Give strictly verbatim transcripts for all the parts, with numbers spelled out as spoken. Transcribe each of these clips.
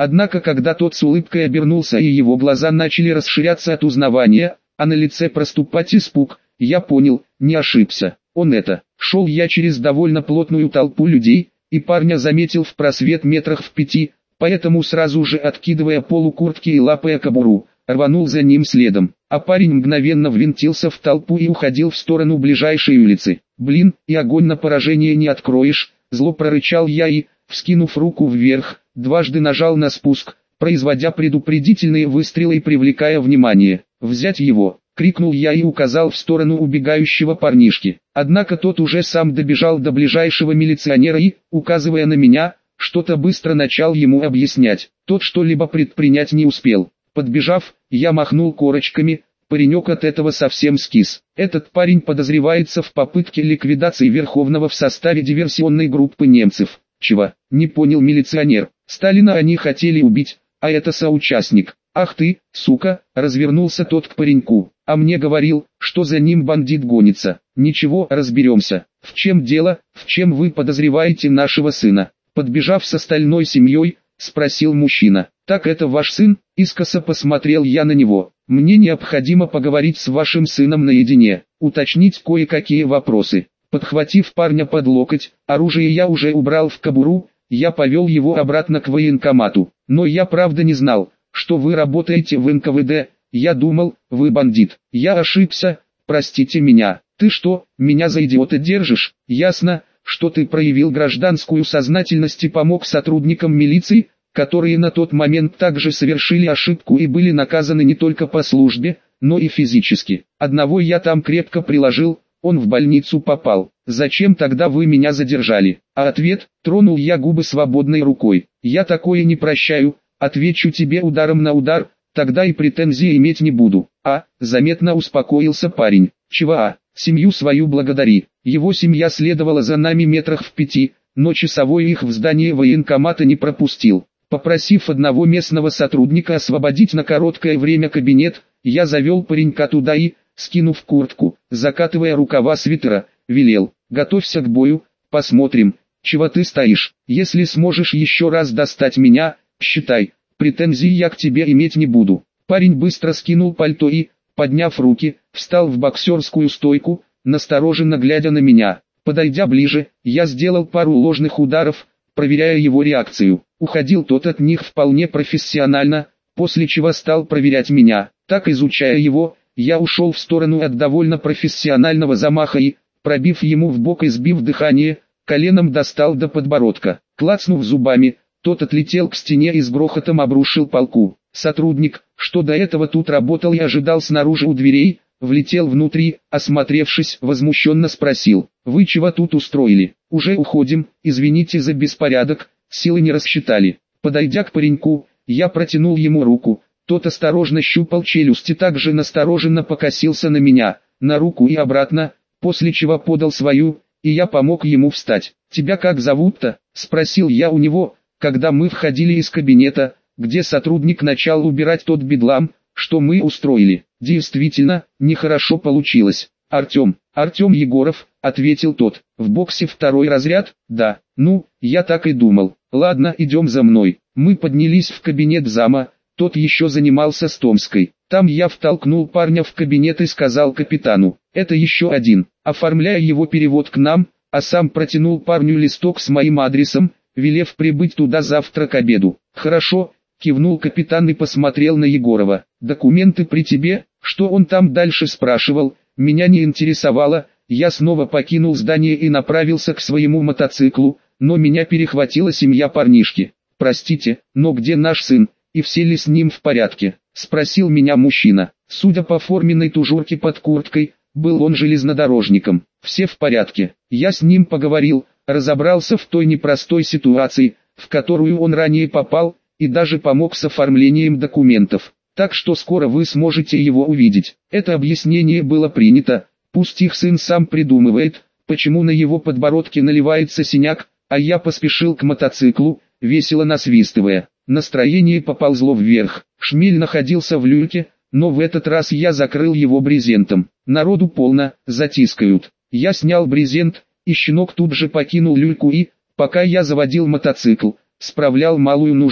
Однако когда тот с улыбкой обернулся и его глаза начали расширяться от узнавания, а на лице проступать испуг, я понял, не ошибся. Он это. Шел я через довольно плотную толпу людей, и парня заметил в просвет метрах в пяти, поэтому сразу же откидывая полу куртки и лапая кобуру, рванул за ним следом. А парень мгновенно ввинтился в толпу и уходил в сторону ближайшей улицы. «Блин, и огонь на поражение не откроешь», зло прорычал я и, вскинув руку вверх, дважды нажал на спуск, производя предупредительные выстрелы и привлекая внимание. «Взять его!» — крикнул я и указал в сторону убегающего парнишки. Однако тот уже сам добежал до ближайшего милиционера и, указывая на меня, что-то быстро начал ему объяснять. Тот что-либо предпринять не успел. Подбежав, я махнул корочками, паренек от этого совсем скис. Этот парень подозревается в попытке ликвидации Верховного в составе диверсионной группы немцев. Чего? Не понял милиционер. Сталина они хотели убить, а это соучастник. Ах ты, сука, развернулся тот к пареньку. А мне говорил, что за ним бандит гонится. Ничего, разберемся. В чем дело, в чем вы подозреваете нашего сына? Подбежав с остальной семьей, спросил мужчина. Так это ваш сын? Искоса посмотрел я на него. Мне необходимо поговорить с вашим сыном наедине, уточнить кое-какие вопросы. Подхватив парня под локоть, оружие я уже убрал в кобуру, я повел его обратно к военкомату. Но я правда не знал, что вы работаете в эн ка вэ дэ, я думал, вы бандит. Я ошибся, простите меня. Ты что, меня за идиота держишь? Ясно, что ты проявил гражданскую сознательность и помог сотрудникам милиции, которые на тот момент также совершили ошибку и были наказаны не только по службе, но и физически. Одного я там крепко приложил, он в больницу попал. Зачем тогда вы меня задержали? А ответ, тронул я губы свободной рукой. Я такое не прощаю, отвечу тебе ударом на удар, тогда и претензий иметь не буду. А, заметно успокоился парень. Чего а, семью свою благодари. Его семья следовала за нами метрах в пяти, но часовой их в здание военкомата не пропустил. Попросив одного местного сотрудника освободить на короткое время кабинет, я завел паренька туда и, скинув куртку, закатывая рукава свитера, велел: «Готовься к бою, посмотрим, чего ты стоишь. Если сможешь еще раз достать меня, считай, претензий я к тебе иметь не буду». Парень быстро скинул пальто и, подняв руки, встал в боксерскую стойку, настороженно глядя на меня. Подойдя ближе, я сделал пару ложных ударов, проверяя его реакцию. Уходил тот от них вполне профессионально, после чего стал проверять меня. Так, изучая его, я ушел в сторону от довольно профессионального замаха и, пробив ему в бок и сбив дыхание, коленом достал до подбородка. Клацнув зубами, тот отлетел к стене и с грохотом обрушил полку. Сотрудник, что до этого тут работал и ожидал снаружи у дверей, влетел внутрь, осмотревшись, возмущенно спросил: «Вы чего тут устроили? Уже уходим, извините за беспорядок, силы не рассчитали». Подойдя к пареньку, я протянул ему руку, тот осторожно щупал челюсти, также настороженно покосился на меня, на руку и обратно, после чего подал свою, и я помог ему встать. «Тебя как зовут-то?» – спросил я у него, когда мы входили из кабинета, где сотрудник начал убирать тот бедлам, что мы устроили. Действительно, нехорошо получилось. «Артем, Артем Егоров», — ответил тот. «В боксе второй разряд?» «Да». «Ну, я так и думал. Ладно, идем за мной». Мы поднялись в кабинет зама, тот еще занимался с Томской. Там я втолкнул парня в кабинет и сказал капитану: «Это еще один», оформляя его перевод к нам, а сам протянул парню листок с моим адресом, велев прибыть туда завтра к обеду. «Хорошо», кивнул капитан и посмотрел на Егорова. «Документы при тебе?» Что он там дальше спрашивал, меня не интересовало. Я снова покинул здание и направился к своему мотоциклу, но меня перехватила семья парнишки. «Простите, но где наш сын, и все ли с ним в порядке?» — спросил меня мужчина. Судя по форменной тужурке под курткой, был он железнодорожником. «Все в порядке. Я с ним поговорил, разобрался в той непростой ситуации, в которую он ранее попал, и даже помог с оформлением документов. Так что скоро вы сможете его увидеть». Это объяснение было принято, пусть их сын сам придумывает, почему на его подбородке наливается синяк, а я поспешил к мотоциклу, весело насвистывая. Настроение поползло вверх, шмель находился в люльке, но в этот раз я закрыл его брезентом. Народу полно, затискают. Я снял брезент, и щенок тут же покинул люльку и, пока я заводил мотоцикл, справлял малую нужду.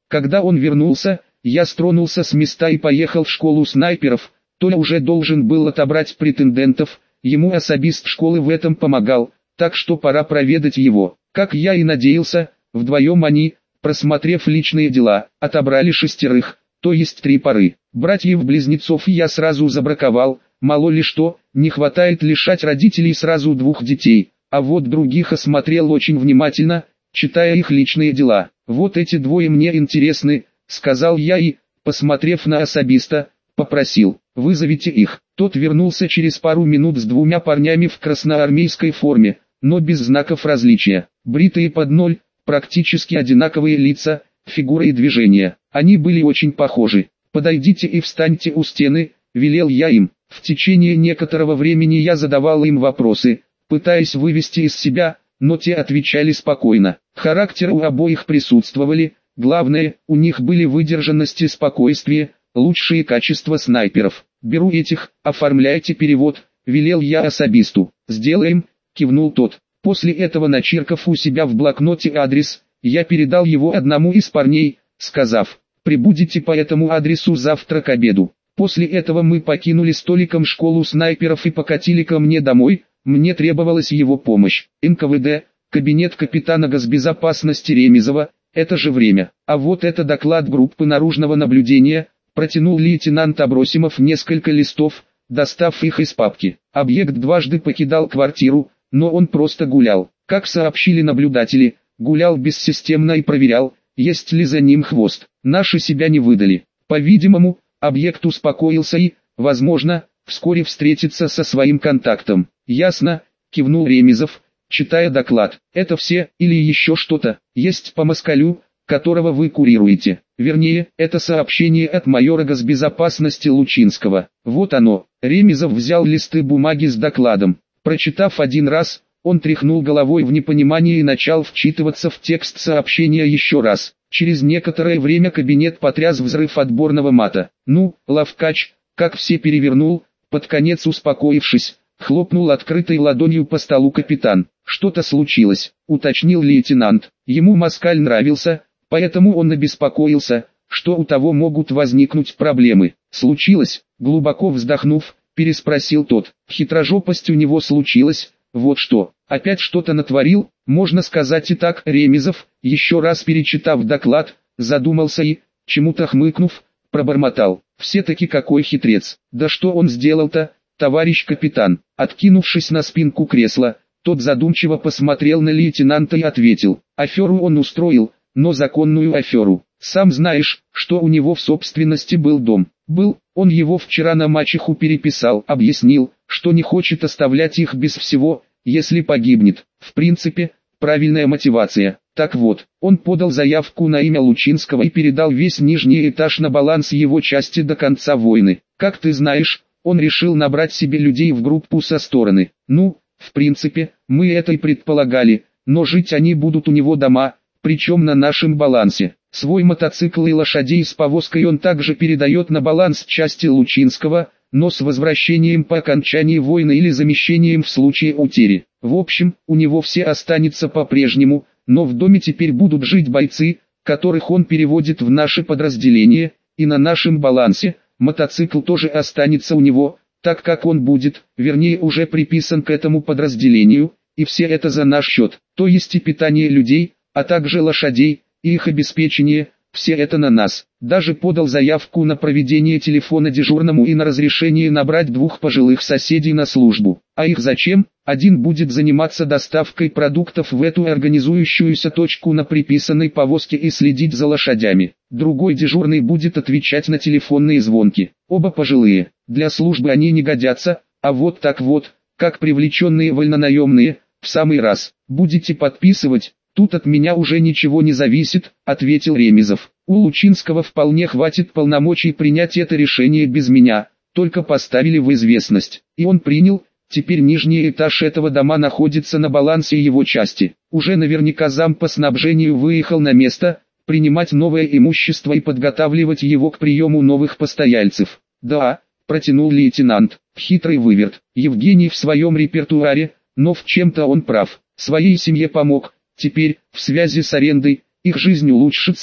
Когда он вернулся, я стронулся с места и поехал в школу снайперов. Толя уже должен был отобрать претендентов, ему особист школы в этом помогал, так что пора проведать его. Как я и надеялся, вдвоем они, просмотрев личные дела, отобрали шестерых, то есть три пары. Братьев-близнецов я сразу забраковал, мало ли что, не хватает лишать родителей сразу двух детей, а вот других осмотрел очень внимательно, читая их личные дела. Вот эти двое мне интересны, сказал я и, посмотрев на особиста, попросил, вызовите их. Тот вернулся через пару минут с двумя парнями в красноармейской форме, но без знаков различия, бритые под ноль, практически одинаковые лица, фигуры и движения. Они были очень похожи. «Подойдите и встаньте у стены», — велел я им. В течение некоторого времени я задавал им вопросы, пытаясь вывести из себя, но те отвечали спокойно. Характеры у обоих присутствовали, главное, у них были выдержанность и спокойствие, лучшие качества снайперов. «Беру этих, оформляйте перевод», — велел я особисту. «Сделаем», — кивнул тот. После этого, начеркав у себя в блокноте адрес, я передал его одному из парней, сказав, «Прибудете по этому адресу завтра к обеду». После этого мы покинули столиком школу снайперов и покатили ко мне домой, мне требовалась его помощь. эн ка вэ дэ, кабинет капитана госбезопасности Ремизова, это же время. А вот это доклад группы наружного наблюдения, протянул лейтенант Абросимов несколько листов, достав их из папки. Объект дважды покидал квартиру, но он просто гулял. Как сообщили наблюдатели, гулял бессистемно и проверял, есть ли за ним хвост. Наши себя не выдали. По-видимому, объект успокоился и, возможно, вскоре встретится со своим контактом. «Ясно», — кивнул Ремизов, читая доклад. «Это все, или еще что-то, есть по москалю, которого вы курируете? Вернее, это сообщение от майора госбезопасности Лучинского». Вот оно. Ремизов взял листы бумаги с докладом. Прочитав один раз, он тряхнул головой в непонимании и начал вчитываться в текст сообщения еще раз. Через некоторое время кабинет потряс взрыв отборного мата. «Ну, лавкач», как все перевернул, под конец успокоившись, хлопнул открытой ладонью по столу капитан. «Что-то случилось», — уточнил лейтенант. Ему москаль нравился, поэтому он обеспокоился, что у того могут возникнуть проблемы. «Случилось?» — глубоко вздохнув, переспросил тот. «Хитрожопость у него случилась, вот что. Опять что-то натворил, можно сказать и так». Ремизов, еще раз перечитав доклад, задумался и, чему-то хмыкнув, пробормотал. «Все-таки какой хитрец! Да что он сделал-то, товарищ капитан?» Откинувшись на спинку кресла, тот задумчиво посмотрел на лейтенанта и ответил. «Аферу он устроил, но законную аферу. Сам знаешь, что у него в собственности был дом. Был, он его вчера на мачеху переписал, объяснил, что не хочет оставлять их без всего, если погибнет. В принципе, правильная мотивация. Так вот, он подал заявку на имя Лучинского и передал весь нижний этаж на баланс его части до конца войны. Как ты знаешь, он решил набрать себе людей в группу со стороны. Ну, в принципе, мы это и предполагали, но жить они будут у него дома, причем на нашем балансе. Свой мотоцикл и лошадей с повозкой он также передает на баланс части Лучинского, но с возвращением по окончании войны или замещением в случае утери. В общем, у него все останется по-прежнему, но в доме теперь будут жить бойцы, которых он переводит в наше подразделение, и на нашем балансе мотоцикл тоже останется у него, так как он будет, вернее уже приписан к этому подразделению, и все это за наш счет, то есть и питание людей, а также лошадей, и их обеспечение, все это на нас. Даже подал заявку на проведение телефона дежурному и на разрешение набрать двух пожилых соседей на службу. А их зачем? Один будет заниматься доставкой продуктов в эту организующуюся точку на приписанной повозке и следить за лошадями. Другой дежурный будет отвечать на телефонные звонки. Оба пожилые, для службы они не годятся, а вот так вот, как привлеченные вольнонаемные, в самый раз. Будете подписывать? «Тут от меня уже ничего не зависит», — ответил Ремизов. «У Лучинского вполне хватит полномочий принять это решение без меня, только поставили в известность». И он принял, теперь нижний этаж этого дома находится на балансе его части. Уже наверняка зам по снабжению выехал на место, принимать новое имущество и подготавливать его к приему новых постояльцев. «Да», — протянул лейтенант, — «хитрый выверт. Евгений в своем репертуаре, но в чем-то он прав. Своей семье помог. Теперь, в связи с арендой, их жизнь улучшится,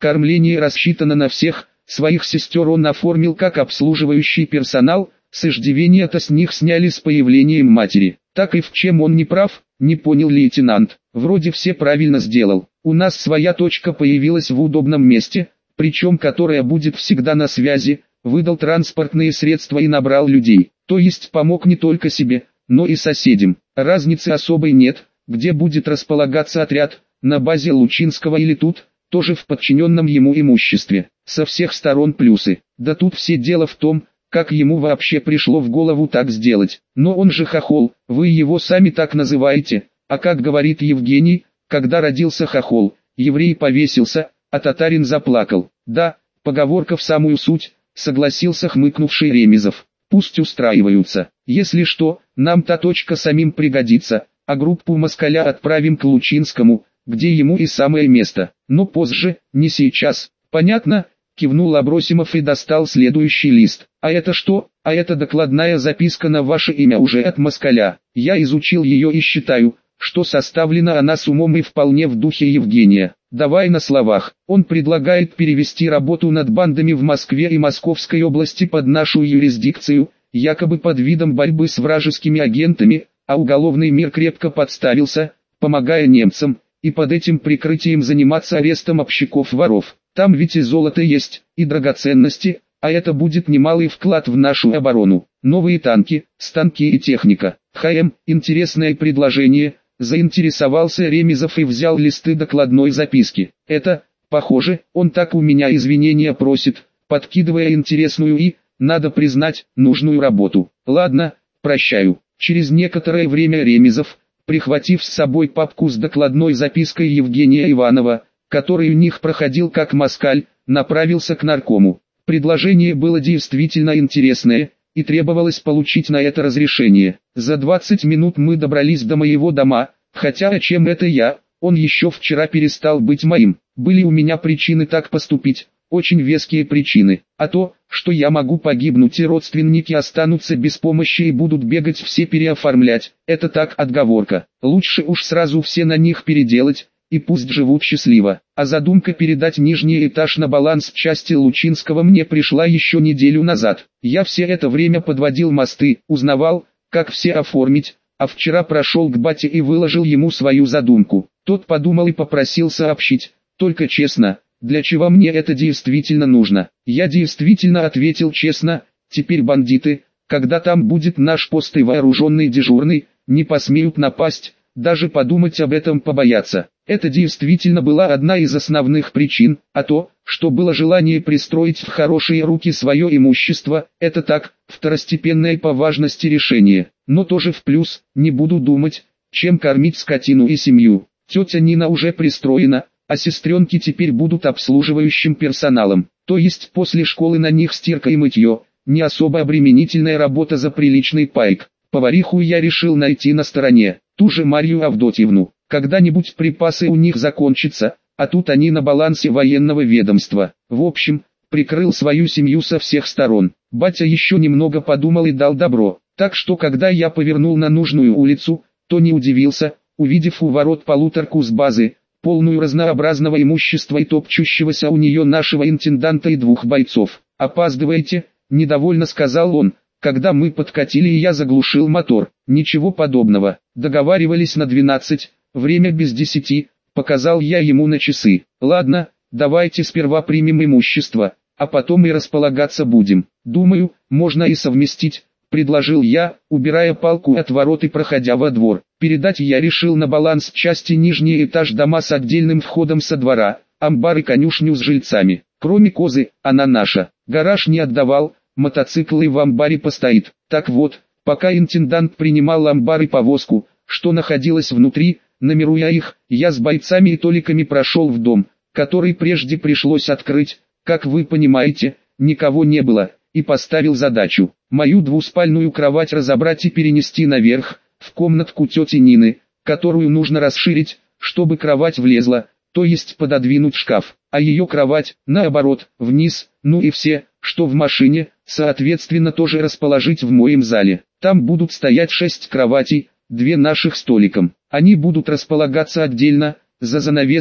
Кормление рассчитано на всех, своих сестер он оформил как обслуживающий персонал, с иждивения-то с них сняли с появлением матери. Так и в чем он не прав, не понял лейтенант. Вроде все правильно сделал. У нас своя точка появилась в удобном месте, причем которая будет всегда на связи, выдал транспортные средства и набрал людей. То есть помог не только себе, но и соседям. Разницы особой нет, где будет располагаться отряд, на базе Лучинского или тут, тоже в подчиненном ему имуществе. Со всех сторон плюсы. Да тут все дело в том, как ему вообще пришло в голову так сделать. Но он же хохол, вы его сами так называете, а как говорит Евгений, когда родился хохол, еврей повесился, а татарин заплакал. Да, поговорка в самую суть, согласился хмыкнувший Ремезов. Пусть устраиваются. Если что, нам та точка самим пригодится, а группу москаля отправим к Лучинскому, где ему и самое место. Но позже, не сейчас. Понятно? Кивнул Абросимов и достал следующий лист. А это что? А это докладная записка на ваше имя уже от москаля. Я изучил ее и считаю, что составлена она с умом и вполне в духе Евгения. Давай на словах. Он предлагает перевести работу над бандами в Москве и Московской области под нашу юрисдикцию, якобы под видом борьбы с вражескими агентами, а уголовный мир крепко подставился, помогая немцам, и под этим прикрытием заниматься арестом общаков-воров. Там ведь и золото есть, и драгоценности, а это будет немалый вклад в нашу оборону. Новые танки, станки и техника. ХМ, интересное предложение. Заинтересовался Ремезов и взял листы докладной записки. Это, похоже, он так у меня извинения просит, подкидывая интересную и, надо признать, нужную работу. Ладно, прощаю. Через некоторое время Ремезов, прихватив с собой папку с докладной запиской Евгения Иванова, который у них проходил как москаль, направился к наркому. Предложение было действительно интересное, и требовалось получить на это разрешение. За двадцать минут мы добрались до моего дома, хотя о чем это я, он еще вчера перестал быть моим. Были у меня причины так поступить, очень веские причины. А то, что я могу погибнуть и родственники останутся без помощи и будут бегать все переоформлять, это так отговорка. Лучше уж сразу все на них переделать, и пусть живут счастливо. А задумка передать нижний этаж на баланс части Лучинского мне пришла еще неделю назад. Я все это время подводил мосты, узнавал, как все оформить, а вчера прошел к бате и выложил ему свою задумку. Тот подумал и попросил сообщить, только честно, для чего мне это действительно нужно. Я действительно ответил честно, теперь бандиты, когда там будет наш пост и вооруженный дежурный, не посмеют напасть, даже подумать об этом побояться. Это действительно была одна из основных причин, а то, что было желание пристроить в хорошие руки свое имущество, это так, второстепенное по важности решение. Но тоже в плюс, не буду думать, чем кормить скотину и семью. Тетя Нина уже пристроена, а сестренки теперь будут обслуживающим персоналом. То есть после школы на них стирка и мытье, не особо обременительная работа за приличный пайк. Повариху я решил найти на стороне, ту же Марью Авдотьевну. Когда-нибудь припасы у них закончатся, а тут они на балансе военного ведомства. В общем, прикрыл свою семью со всех сторон. Батя еще немного подумал и дал добро. Так что когда я повернул на нужную улицу, то не удивился, увидев у ворот полуторку с базы, полную разнообразного имущества и топчущегося у нее нашего интенданта и двух бойцов. «Опаздываете», — недовольно сказал он, когда мы подкатили и я заглушил мотор. «Ничего подобного, договаривались на двенадцать. Время без десяти», — показал я ему на часы. «Ладно, давайте сперва примем имущество, а потом и располагаться будем. Думаю, можно и совместить», — предложил я, убирая палку от ворот и проходя во двор. Передать я решил на баланс части нижний этаж дома с отдельным входом со двора, амбар и конюшню с жильцами. Кроме козы, она наша. Гараж не отдавал, мотоцикл и в амбаре постоит. Так вот, пока интендант принимал амбар и повозку, что находилось внутри, номеруя их, я с бойцами и толиками прошел в дом, который прежде пришлось открыть, как вы понимаете, никого не было, и поставил задачу, мою двуспальную кровать разобрать и перенести наверх, в комнатку тети Нины, которую нужно расширить, чтобы кровать влезла, то есть пододвинуть шкаф, а ее кровать, наоборот, вниз, ну и все, что в машине, соответственно тоже расположить в моем зале. Там будут стоять шесть кроватей, две наших столиком. Они будут располагаться отдельно, за занавеской,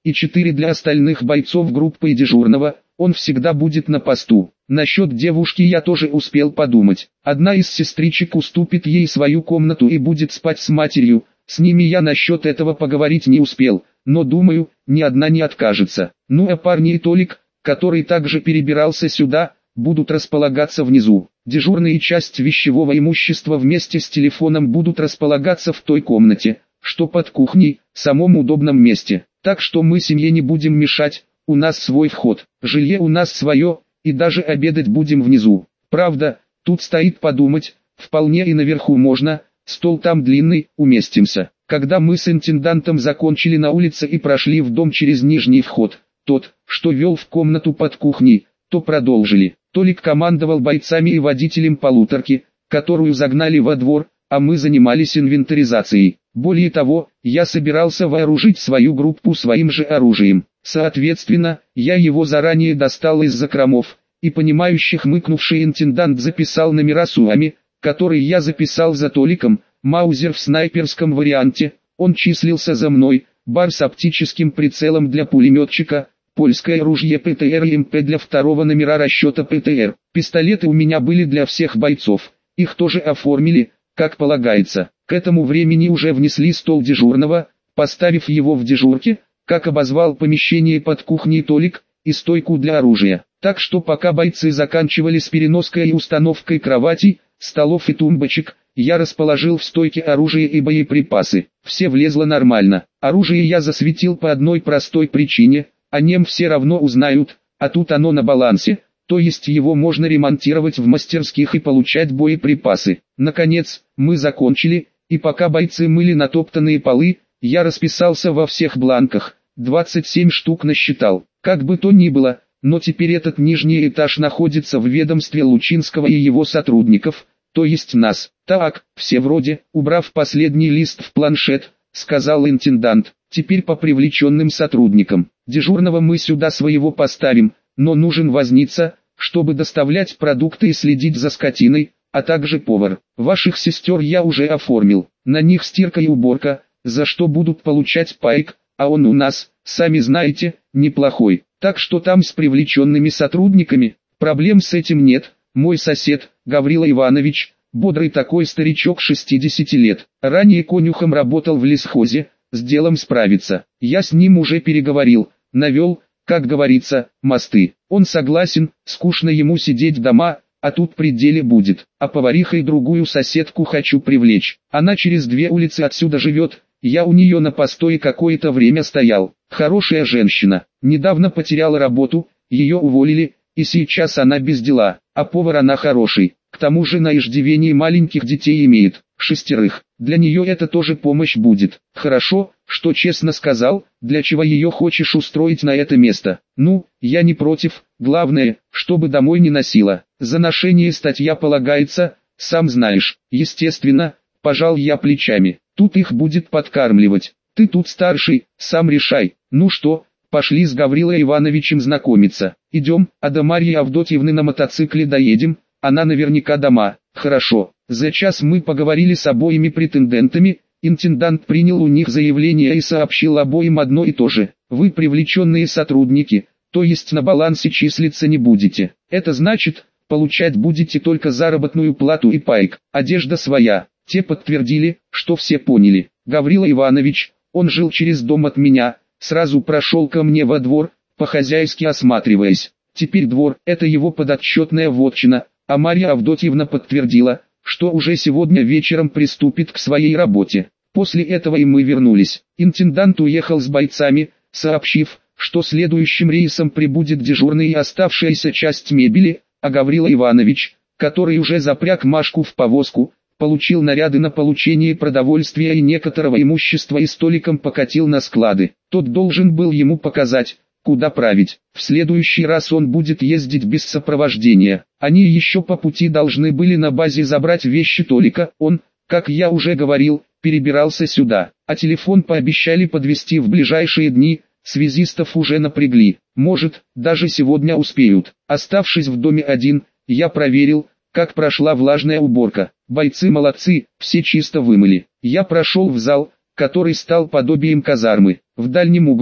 и четыре для остальных бойцов группы и дежурного. Он всегда будет на посту. Насчет девушки я тоже успел подумать. Одна из сестричек уступит ей свою комнату и будет спать с матерью. С ними я насчет этого поговорить не успел, но думаю, ни одна не откажется. Ну а парни и Толик, который также перебирался сюда, будут располагаться внизу. Дежурные и часть вещевого имущества вместе с телефоном будут располагаться в той комнате, что под кухней, в самом удобном месте. Так что мы семье не будем мешать, у нас свой вход, жилье у нас свое, и даже обедать будем внизу. Правда, тут стоит подумать, вполне и наверху можно, стол там длинный, уместимся. Когда мы с интендантом закончили на улице и прошли в дом через нижний вход, тот, что вел в комнату под кухней, то продолжили. Толик командовал бойцами и водителем полуторки, которую загнали во двор, а мы занимались инвентаризацией. Более того, я собирался вооружить свою группу своим же оружием. Соответственно, я его заранее достал из закромов, и понимающий хмыкнувший интендант записал номера Суами, которые я записал за Толиком. Маузер в снайперском варианте, он числился за мной, бар с оптическим прицелом для пулеметчика, польское ружье ПТР и МП для второго номера расчета ПТР. Пистолеты у меня были для всех бойцов, их тоже оформили, как полагается. К этому времени уже внесли стол дежурного, поставив его в дежурке, как обозвал помещение под кухней Толик, и стойку для оружия. Так что пока бойцы заканчивали с переноской и установкой кроватей, столов и тумбочек, я расположил в стойке оружие и боеприпасы. Все влезло нормально. Оружие я засветил по одной простой причине, о нем все равно узнают, а тут оно на балансе, то есть его можно ремонтировать в мастерских и получать боеприпасы. Наконец, мы закончили, и пока бойцы мыли натоптанные полы, я расписался во всех бланках, двадцать семь штук насчитал. Как бы то ни было, но теперь этот нижний этаж находится в ведомстве Лучинского и его сотрудников, то есть нас. Так, все вроде, убрав последний лист в планшет, сказал интендант. Теперь по привлеченным сотрудникам. Дежурного мы сюда своего поставим, но нужен возница, чтобы доставлять продукты и следить за скотиной, а также повар. Ваших сестер я уже оформил, на них стирка и уборка, за что будут получать пайк, а он у нас, сами знаете, неплохой. Так что там с привлеченными сотрудниками, проблем с этим нет. Мой сосед, Гаврила Иванович, бодрый такой старичок шестидесяти лет, ранее конюхом работал в лесхозе, с делом справится. Я с ним уже переговорил, навел, как говорится, мосты. Он согласен, скучно ему сидеть дома, а тут при деле будет. А повариха и другую соседку хочу привлечь. Она через две улицы отсюда живет, я у нее на постое какое-то время стоял. Хорошая женщина, недавно потеряла работу, ее уволили, и сейчас она без дела, а повар она хороший. К тому же на иждивении маленьких детей имеет, шестерых. Для нее это тоже помощь будет. Хорошо, что честно сказал, для чего ее хочешь устроить на это место. Ну, я не против, главное, чтобы домой не носила. За ношение статья полагается, сам знаешь. Естественно, пожал я плечами. Тут их будет подкармливать. Ты тут старший, сам решай. Ну что, пошли с Гаврилой Ивановичем знакомиться. Идем, а до Марьи Авдотьевны на мотоцикле доедем. Она наверняка дома. Хорошо. За час мы поговорили с обоими претендентами. Интендант принял у них заявление и сообщил обоим одно и то же. Вы привлеченные сотрудники, то есть на балансе числиться не будете. Это значит, получать будете только заработную плату и пайк. Одежда своя. Те подтвердили, что все поняли. Гаврила Иванович, он жил через дом от меня, сразу прошел ко мне во двор, по-хозяйски осматриваясь. Теперь двор – это его подотчетная вотчина, а Марья Авдотьевна подтвердила, что уже сегодня вечером приступит к своей работе. После этого и мы вернулись. Интендант уехал с бойцами, сообщив, что следующим рейсом прибудет дежурный и оставшаяся часть мебели, а Гаврила Иванович, который уже запряг Машку в повозку, получил наряды на получение продовольствия и некоторого имущества и столиком покатил на склады. Тот должен был ему показать, куда править. В следующий раз он будет ездить без сопровождения. Они еще по пути должны были на базе забрать вещи Толика. Он, как я уже говорил, перебирался сюда. А телефон пообещали подвезти в ближайшие дни. Связистов уже напрягли. Может, даже сегодня успеют. Оставшись в доме один, я проверил, как прошла влажная уборка. Бойцы молодцы, все чисто вымыли. Я прошел в зал, который стал подобием казармы. В дальнем углу,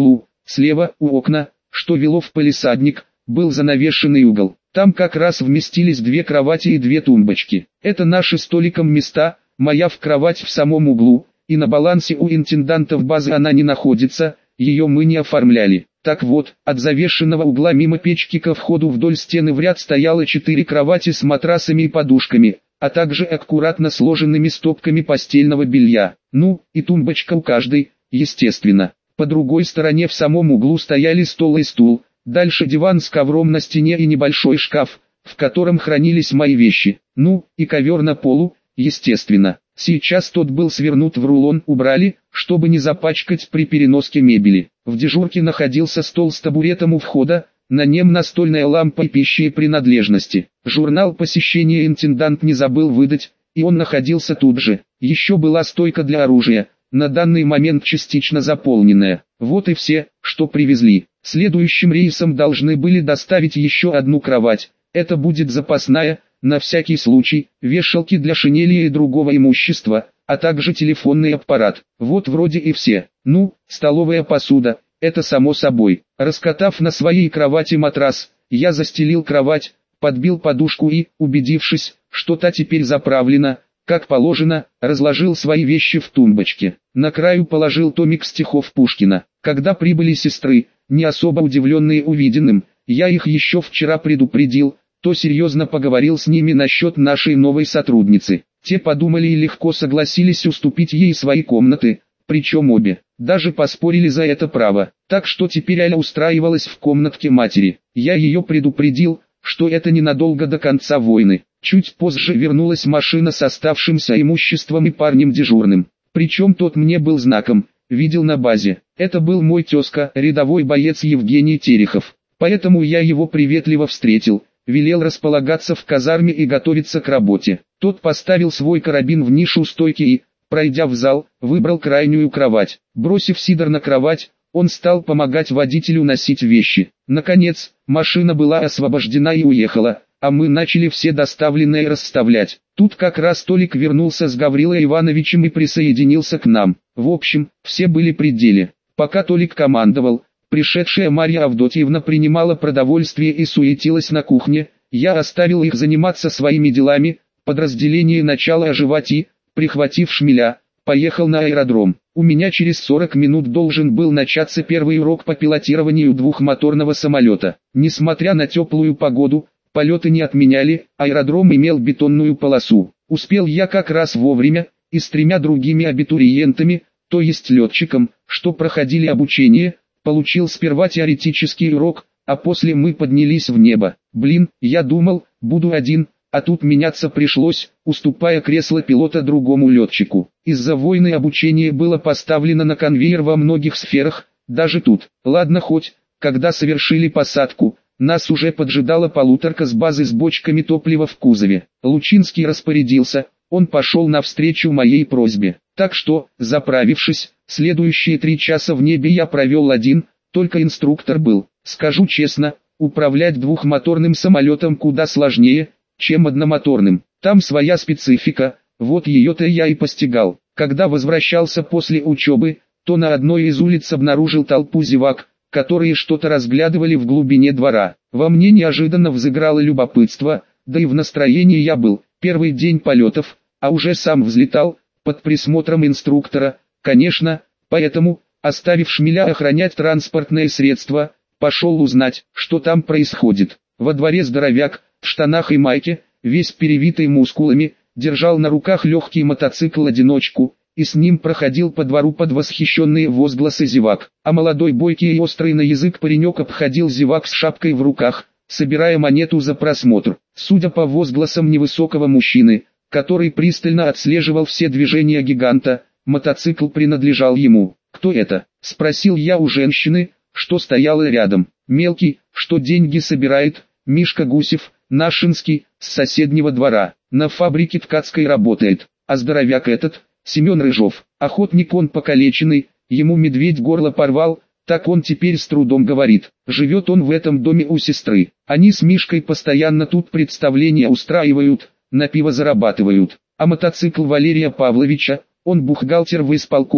Слева, у окна, что вело в палисадник, был занавешенный угол. Там как раз вместились две кровати и две тумбочки. Это наши столиком места, моя в кровать в самом углу, и на балансе у интендантов базы она не находится, ее мы не оформляли. Так вот, от завешенного угла мимо печки ко входу вдоль стены в ряд стояло четыре кровати с матрасами и подушками, а также аккуратно сложенными стопками постельного белья. Ну, и тумбочка у каждой, естественно. По другой стороне в самом углу стояли стол и стул, дальше диван с ковром на стене и небольшой шкаф, в котором хранились мои вещи. Ну, и ковер на полу, естественно. Сейчас тот был свернут в рулон, убрали, чтобы не запачкать при переноске мебели. В дежурке находился стол с табуретом у входа, на нем настольная лампа и пищевые принадлежности. Журнал посещения интендант не забыл выдать, и он находился тут же. Еще была стойка для оружия, на данный момент частично заполненная. Вот и все, что привезли. Следующим рейсом должны были доставить еще одну кровать. Это будет запасная, на всякий случай, вешалки для шинели и другого имущества, а также телефонный аппарат. Вот вроде и все. Ну, столовая посуда, это само собой. Раскатав на своей кровати матрас, я застелил кровать, подбил подушку и, убедившись, что та теперь заправлена, как положено, разложил свои вещи в тумбочке. На краю положил томик стихов Пушкина. Когда прибыли сестры, не особо удивленные увиденным, я их еще вчера предупредил, то серьезно поговорил с ними насчет нашей новой сотрудницы. Те подумали и легко согласились уступить ей свои комнаты, причем обе, даже поспорили за это право. Так что теперь Аля устраивалась в комнатке матери. Я ее предупредил, что это ненадолго до конца войны. Чуть позже вернулась машина с оставшимся имуществом и парнем дежурным. Причем тот мне был знаком, видел на базе. Это был мой тезка, рядовой боец Евгений Терехов. Поэтому я его приветливо встретил, велел располагаться в казарме и готовиться к работе. Тот поставил свой карабин в нишу стойки и, пройдя в зал, выбрал крайнюю кровать. Бросив сидор на кровать, он стал помогать водителю носить вещи. Наконец, машина была освобождена и уехала, а мы начали все доставленное расставлять. Тут как раз Толик вернулся с Гаврилой Ивановичем и присоединился к нам. В общем, все были при деле. Пока Толик командовал, пришедшая Марья Авдотьевна принимала продовольствие и суетилась на кухне. Я оставил их заниматься своими делами, подразделение начало оживать и, прихватив шмеля, поехал на аэродром. У меня через сорок минут должен был начаться первый урок по пилотированию двухмоторного самолета. Несмотря на теплую погоду, полеты не отменяли, аэродром имел бетонную полосу. Успел я как раз вовремя, и с тремя другими абитуриентами, то есть летчиком, что проходили обучение, получил сперва теоретический урок, а после мы поднялись в небо. Блин, я думал, буду один, а тут меняться пришлось, уступая кресло пилота другому летчику. Из-за войны обучение было поставлено на конвейер во многих сферах, даже тут. Ладно хоть, когда совершили посадку, нас уже поджидала полуторка с базы с бочками топлива в кузове. Лучинский распорядился, он пошел навстречу моей просьбе. Так что, заправившись, следующие три часа в небе я провел один, только инструктор был. Скажу честно, управлять двухмоторным самолетом куда сложнее, чем одномоторным. Там своя специфика, вот ее-то я и постигал. Когда возвращался после учебы, то на одной из улиц обнаружил толпу зевак, которые что-то разглядывали в глубине двора. Во мне неожиданно взыграло любопытство, да и в настроении я был. Первый день полетов, а уже сам взлетал, под присмотром инструктора, конечно, поэтому, оставив шмеля охранять транспортное средство, пошел узнать, что там происходит. Во дворе здоровяк, в штанах и майке, весь перевитый мускулами, держал на руках легкий мотоцикл-одиночку, и с ним проходил по двору под восхищенные возгласы зевак. А молодой бойкий и острый на язык паренек обходил зевак с шапкой в руках, собирая монету за просмотр. Судя по возгласам невысокого мужчины, который пристально отслеживал все движения гиганта, мотоцикл принадлежал ему. «Кто это?» – спросил я у женщины, что стояла рядом. «Мелкий, что деньги собирает, Мишка Гусев, Нашинский, с соседнего двора, на фабрике ткацкой работает. А здоровяк этот, Семен Рыжов, охотник он покалеченный, ему медведь горло порвал, так он теперь с трудом говорит. Живет он в этом доме у сестры. Они с Мишкой постоянно тут представления устраивают, на пиво зарабатывают. А мотоцикл Валерия Павловича, он бухгалтер в исполкоме,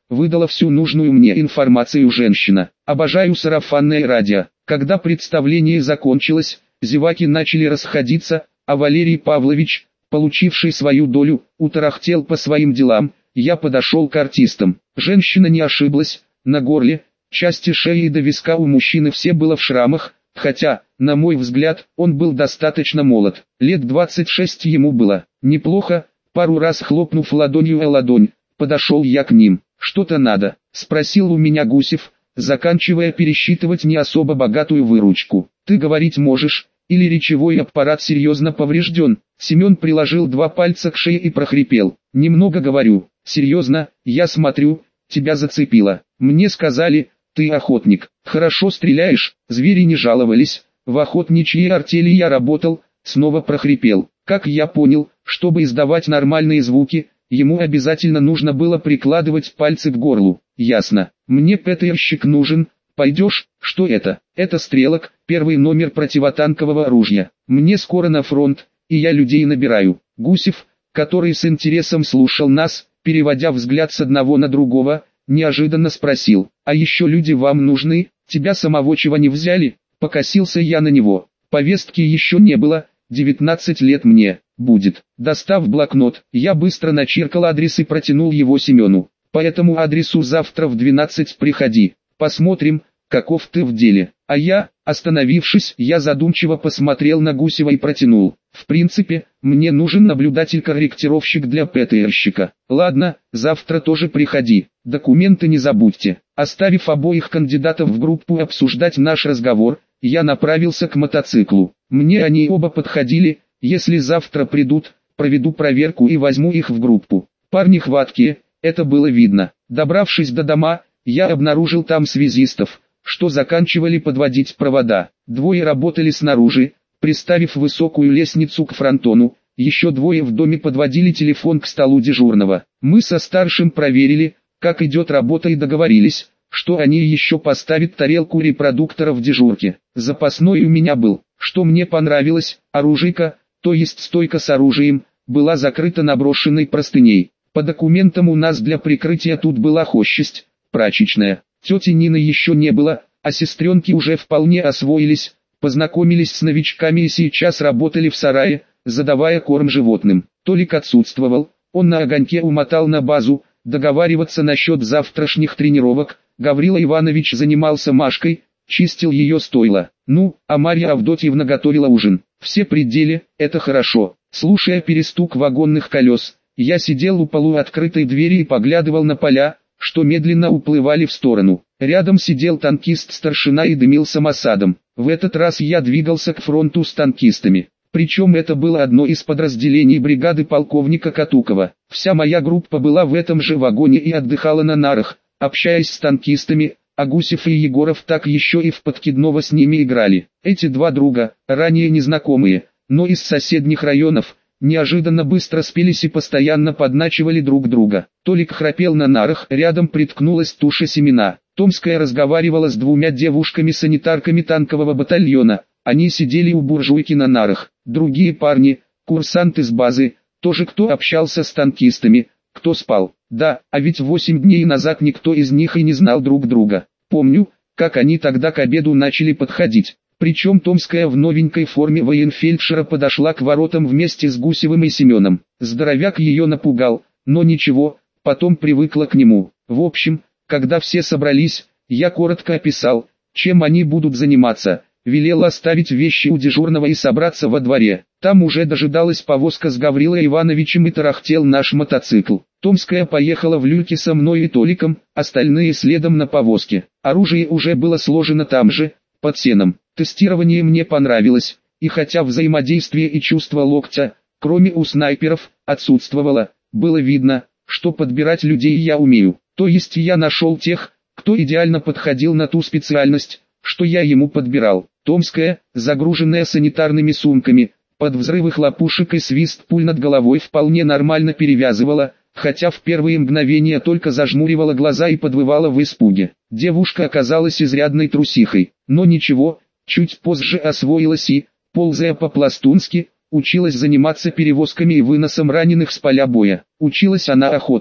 выдала всю нужную мне информацию женщина. Обожаю сарафанное радио. Когда представление закончилось, зеваки начали расходиться, а Валерий Павлович, получивший свою долю, утарахтел по своим делам. Я подошел к артистам. Женщина не ошиблась, на горле, части шеи и до виска у мужчины все было в шрамах, хотя, на мой взгляд, он был достаточно молод. Лет двадцать шесть ему было. Неплохо, пару раз хлопнув ладонью о ладонь, подошел я к ним. «Что-то надо?» – спросил у меня Гусев, заканчивая пересчитывать не особо богатую выручку. «Ты говорить можешь, или речевой аппарат серьезно поврежден?» Семен приложил два пальца к шее и прохрипел. «Немного говорю. Серьезно, я смотрю, тебя зацепило. Мне сказали, ты охотник. Хорошо стреляешь». Звери не жаловались. В охотничьей артели я работал. Снова прохрипел. Как я понял, чтобы издавать нормальные звуки, ему обязательно нужно было прикладывать пальцы к горлу. Ясно. Мне ПТРщик нужен. Пойдешь? Что это? Это стрелок, первый номер противотанкового оружия. Мне скоро на фронт, и я людей набираю. Гусев, который с интересом слушал нас, переводя взгляд с одного на другого, неожиданно спросил: «А еще люди вам нужны? Тебя самого чего не взяли?» Покосился я на него. Повестки еще не было, девятнадцать лет мне будет. Достав блокнот, я быстро начеркал адрес и протянул его Семену. «По этому адресу завтра в двенадцать приходи. Посмотрим, каков ты в деле». А я, остановившись, я задумчиво посмотрел на Гусева и протянул: «В принципе, мне нужен наблюдатель-корректировщик для ПТРщика. Ладно, завтра тоже приходи. Документы не забудьте». Оставив обоих кандидатов в группу обсуждать наш разговор, я направился к мотоциклу. Мне они оба подходили. Если завтра придут, проведу проверку и возьму их в группу. Парни хваткие, это было видно. Добравшись до дома, я обнаружил там связистов, что заканчивали подводить провода. Двое работали снаружи, приставив высокую лестницу к фронтону, еще двое в доме подводили телефон к столу дежурного. Мы со старшим проверили, как идет работа, и договорились, что они еще поставят тарелку репродуктора в дежурке. Запасной у меня был, что мне понравилось, оружейка, то есть стойка с оружием, была закрыта наброшенной простыней. По документам у нас для прикрытия тут была хозчасть, прачечная. Тети Нины еще не было, а сестренки уже вполне освоились, познакомились с новичками и сейчас работали в сарае, задавая корм животным. Толик отсутствовал, он на огоньке умотал на базу, договариваться насчет завтрашних тренировок. Гаврила Иванович занимался Машкой, чистил ее стойло. Ну, а Марья Авдотьевна готовила ужин. Все при деле, это хорошо. Слушая перестук вагонных колес, я сидел у полуоткрытой двери и поглядывал на поля, что медленно уплывали в сторону. Рядом сидел танкист-старшина и дымил самосадом. В этот раз я двигался к фронту с танкистами. Причем это было одно из подразделений бригады полковника Катукова. Вся моя группа была в этом же вагоне и отдыхала на нарах, общаясь с танкистами, а Гусев и Егоров так еще и в подкидного с ними играли. Эти два друга, ранее незнакомые, но из соседних районов, неожиданно быстро спелись и постоянно подначивали друг друга. Толик храпел на нарах, рядом приткнулась туша Семена. Томская разговаривала с двумя девушками-санитарками танкового батальона. Они сидели у буржуйки на нарах. Другие парни, курсанты с базы, тоже кто общался с танкистами, кто спал. Да, а ведь восемь дней назад никто из них и не знал друг друга. Помню, как они тогда к обеду начали подходить. Причем Томская в новенькой форме военфельдшера подошла к воротам вместе с Гусевым и Семеном. Здоровяк ее напугал, но ничего, потом привыкла к нему. В общем, когда все собрались, я коротко описал, чем они будут заниматься. Велел оставить вещи у дежурного и собраться во дворе. Там уже дожидалась повозка с Гаврилой Ивановичем и тарахтел наш мотоцикл. Томская поехала в люльке со мной и Толиком, остальные следом на повозке. Оружие уже было сложено там же, под сеном. Тестирование мне понравилось, и хотя взаимодействие и чувство локтя, кроме у снайперов, отсутствовало, было видно, что подбирать людей я умею. То есть я нашел тех, кто идеально подходил на ту специальность, что я ему подбирал. Томская, загруженная санитарными сумками, под взрывы хлопушек и свист пуль над головой вполне нормально перевязывала, хотя в первые мгновения только зажмуривала глаза и подвывала в испуге. Девушка оказалась изрядной трусихой, но ничего, чуть позже освоилась и, ползая по-пластунски, училась заниматься перевозками и выносом раненых с поля боя. Училась она охотно.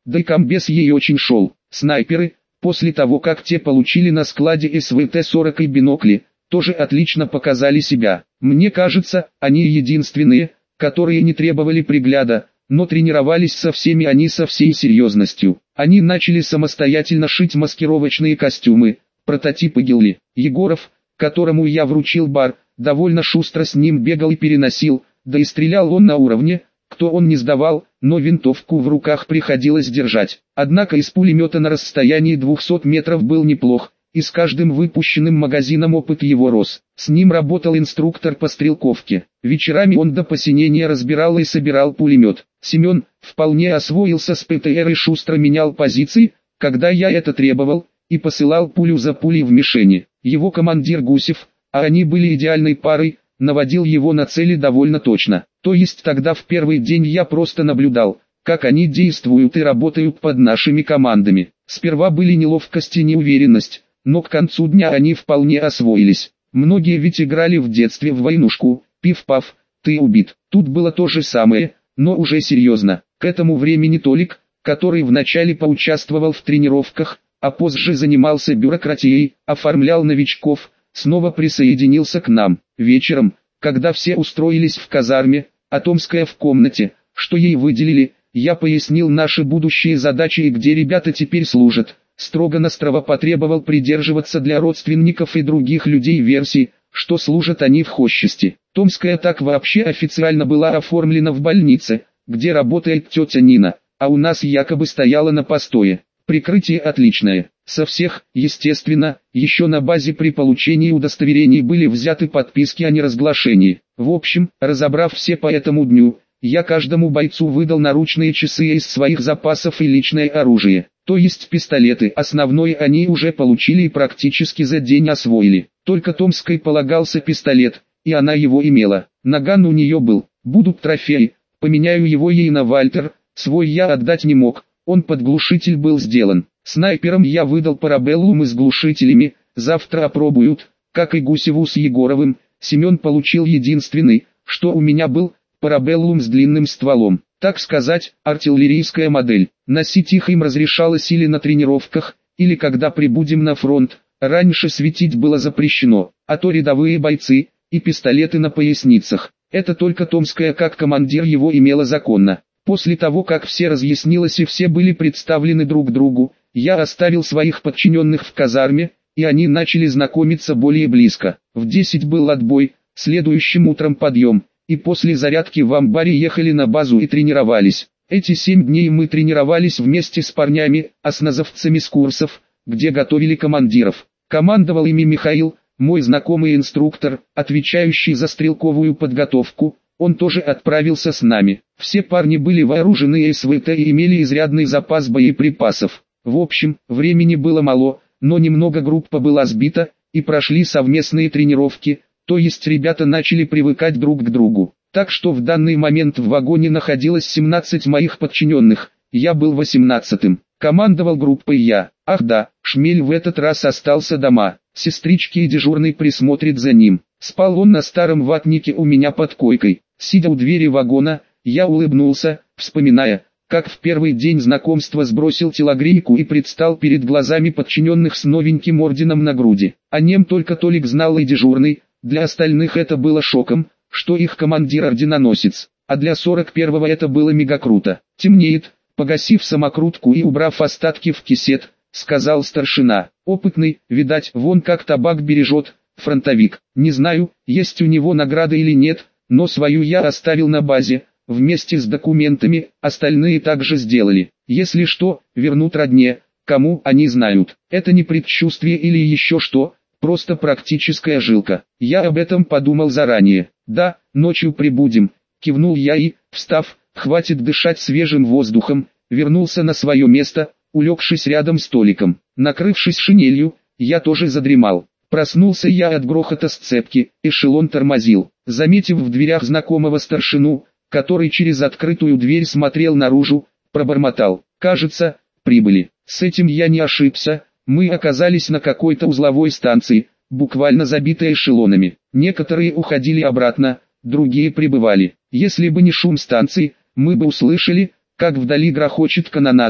Да и комбез ей очень шел. Снайперы, после того как те получили на складе эс вэ тэ сорок и бинокли, тоже отлично показали себя. Мне кажется, они единственные, которые не требовали пригляда, но тренировались со всеми они со всей серьезностью. Они начали самостоятельно шить маскировочные костюмы, прототипы Гилли. Егоров, которому я вручил бар, довольно шустро с ним бегал и переносил, да и стрелял он на уровне, кто он не сдавал, но винтовку в руках приходилось держать. Однако из пулемета на расстоянии двухсот метров был неплох, и с каждым выпущенным магазином опыт его рос. С ним работал инструктор по стрелковке. Вечерами он до посинения разбирал и собирал пулемет. Семен вполне освоился с пэ тэ эр и шустро менял позиции, когда я это требовал, и посылал пулю за пулей в мишени. Его командир Гусев, а они были идеальной парой, наводил его на цели довольно точно. То есть тогда в первый день я просто наблюдал, как они действуют и работают под нашими командами. Сперва были неловкость и неуверенность, но к концу дня они вполне освоились. Многие ведь играли в детстве в войнушку, пиф-паф, ты убит. Тут было то же самое, но уже серьезно. К этому времени Толик, который вначале поучаствовал в тренировках, а позже занимался бюрократией, оформлял новичков, снова присоединился к нам. Вечером, когда все устроились в казарме, а Томская в комнате, что ей выделили, я пояснил наши будущие задачи и где ребята теперь служат. Строго-настрого потребовал придерживаться для родственников и других людей версии, что служат они в хозчасти. Томская так вообще официально была оформлена в больнице, где работает тетя Нина, а у нас якобы стояла на постое. Прикрытие отличное. Со всех, естественно, еще на базе при получении удостоверений были взяты подписки о неразглашении. В общем, разобрав все по этому дню, я каждому бойцу выдал наручные часы из своих запасов и личное оружие. То есть пистолеты основной они уже получили и практически за день освоили. Только Томской полагался пистолет, и она его имела. Наган у нее был. Будут трофеи, поменяю его ей на Вальтер, свой я отдать не мог, он под глушитель был сделан. Снайперам я выдал парабеллумы с глушителями, завтра опробуют, как и Гусеву с Егоровым. Семен получил единственный, что у меня был, парабеллум с длинным стволом. Так сказать, артиллерийская модель. Носить их им разрешалось или на тренировках, или когда прибудем на фронт. Раньше светить было запрещено, а то рядовые бойцы, и пистолеты на поясницах. Это только Томская как командир его имела законно. После того как все разъяснилось и все были представлены друг другу, я оставил своих подчиненных в казарме, и они начали знакомиться более близко. В десять был отбой, следующим утром подъем, и после зарядки в амбаре ехали на базу и тренировались. Эти семь дней мы тренировались вместе с парнями, осназовцами с курсов, где готовили командиров. Командовал ими Михаил, мой знакомый инструктор, отвечающий за стрелковую подготовку. Он тоже отправился с нами. Все парни были вооружены эс вэ тэ и имели изрядный запас боеприпасов. В общем, времени было мало, но немного группа была сбита, и прошли совместные тренировки, то есть ребята начали привыкать друг к другу. Так что в данный момент в вагоне находилось семнадцать моих подчиненных, я был восемнадцатым. Командовал группой я. Ах да, Шмель в этот раз остался дома. Сестрички и дежурный присмотрит за ним. Спал он на старом ватнике у меня под койкой. Сидя у двери вагона, я улыбнулся, вспоминая, как в первый день знакомства сбросил телогрейку и предстал перед глазами подчиненных с новеньким орденом на груди. О нем только Толик знал и дежурный, для остальных это было шоком, что их командир орденоносец, а для сорок первого это было мега круто. Темнеет, погасив самокрутку и убрав остатки в кисет, сказал старшина. Опытный, видать, вон как табак бережет, фронтовик. Не знаю, есть у него награда или нет, но свою я оставил на базе, вместе с документами, остальные также сделали. Если что, вернут родне, кому они знают. Это не предчувствие или еще что, просто практическая жилка. Я об этом подумал заранее. Да, ночью прибудем, кивнул я и, встав, хватит дышать свежим воздухом, вернулся на свое место, улегшись рядом с Толиком. Накрывшись шинелью, я тоже задремал. Проснулся я от грохота сцепки, эшелон тормозил. Заметив в дверях знакомого старшину, который через открытую дверь смотрел наружу, пробормотал: «Кажется, прибыли». С этим я не ошибся, мы оказались на какой-то узловой станции, буквально забитой эшелонами. Некоторые уходили обратно, другие прибывали. Если бы не шум станции, мы бы услышали, как вдали грохочет канонада,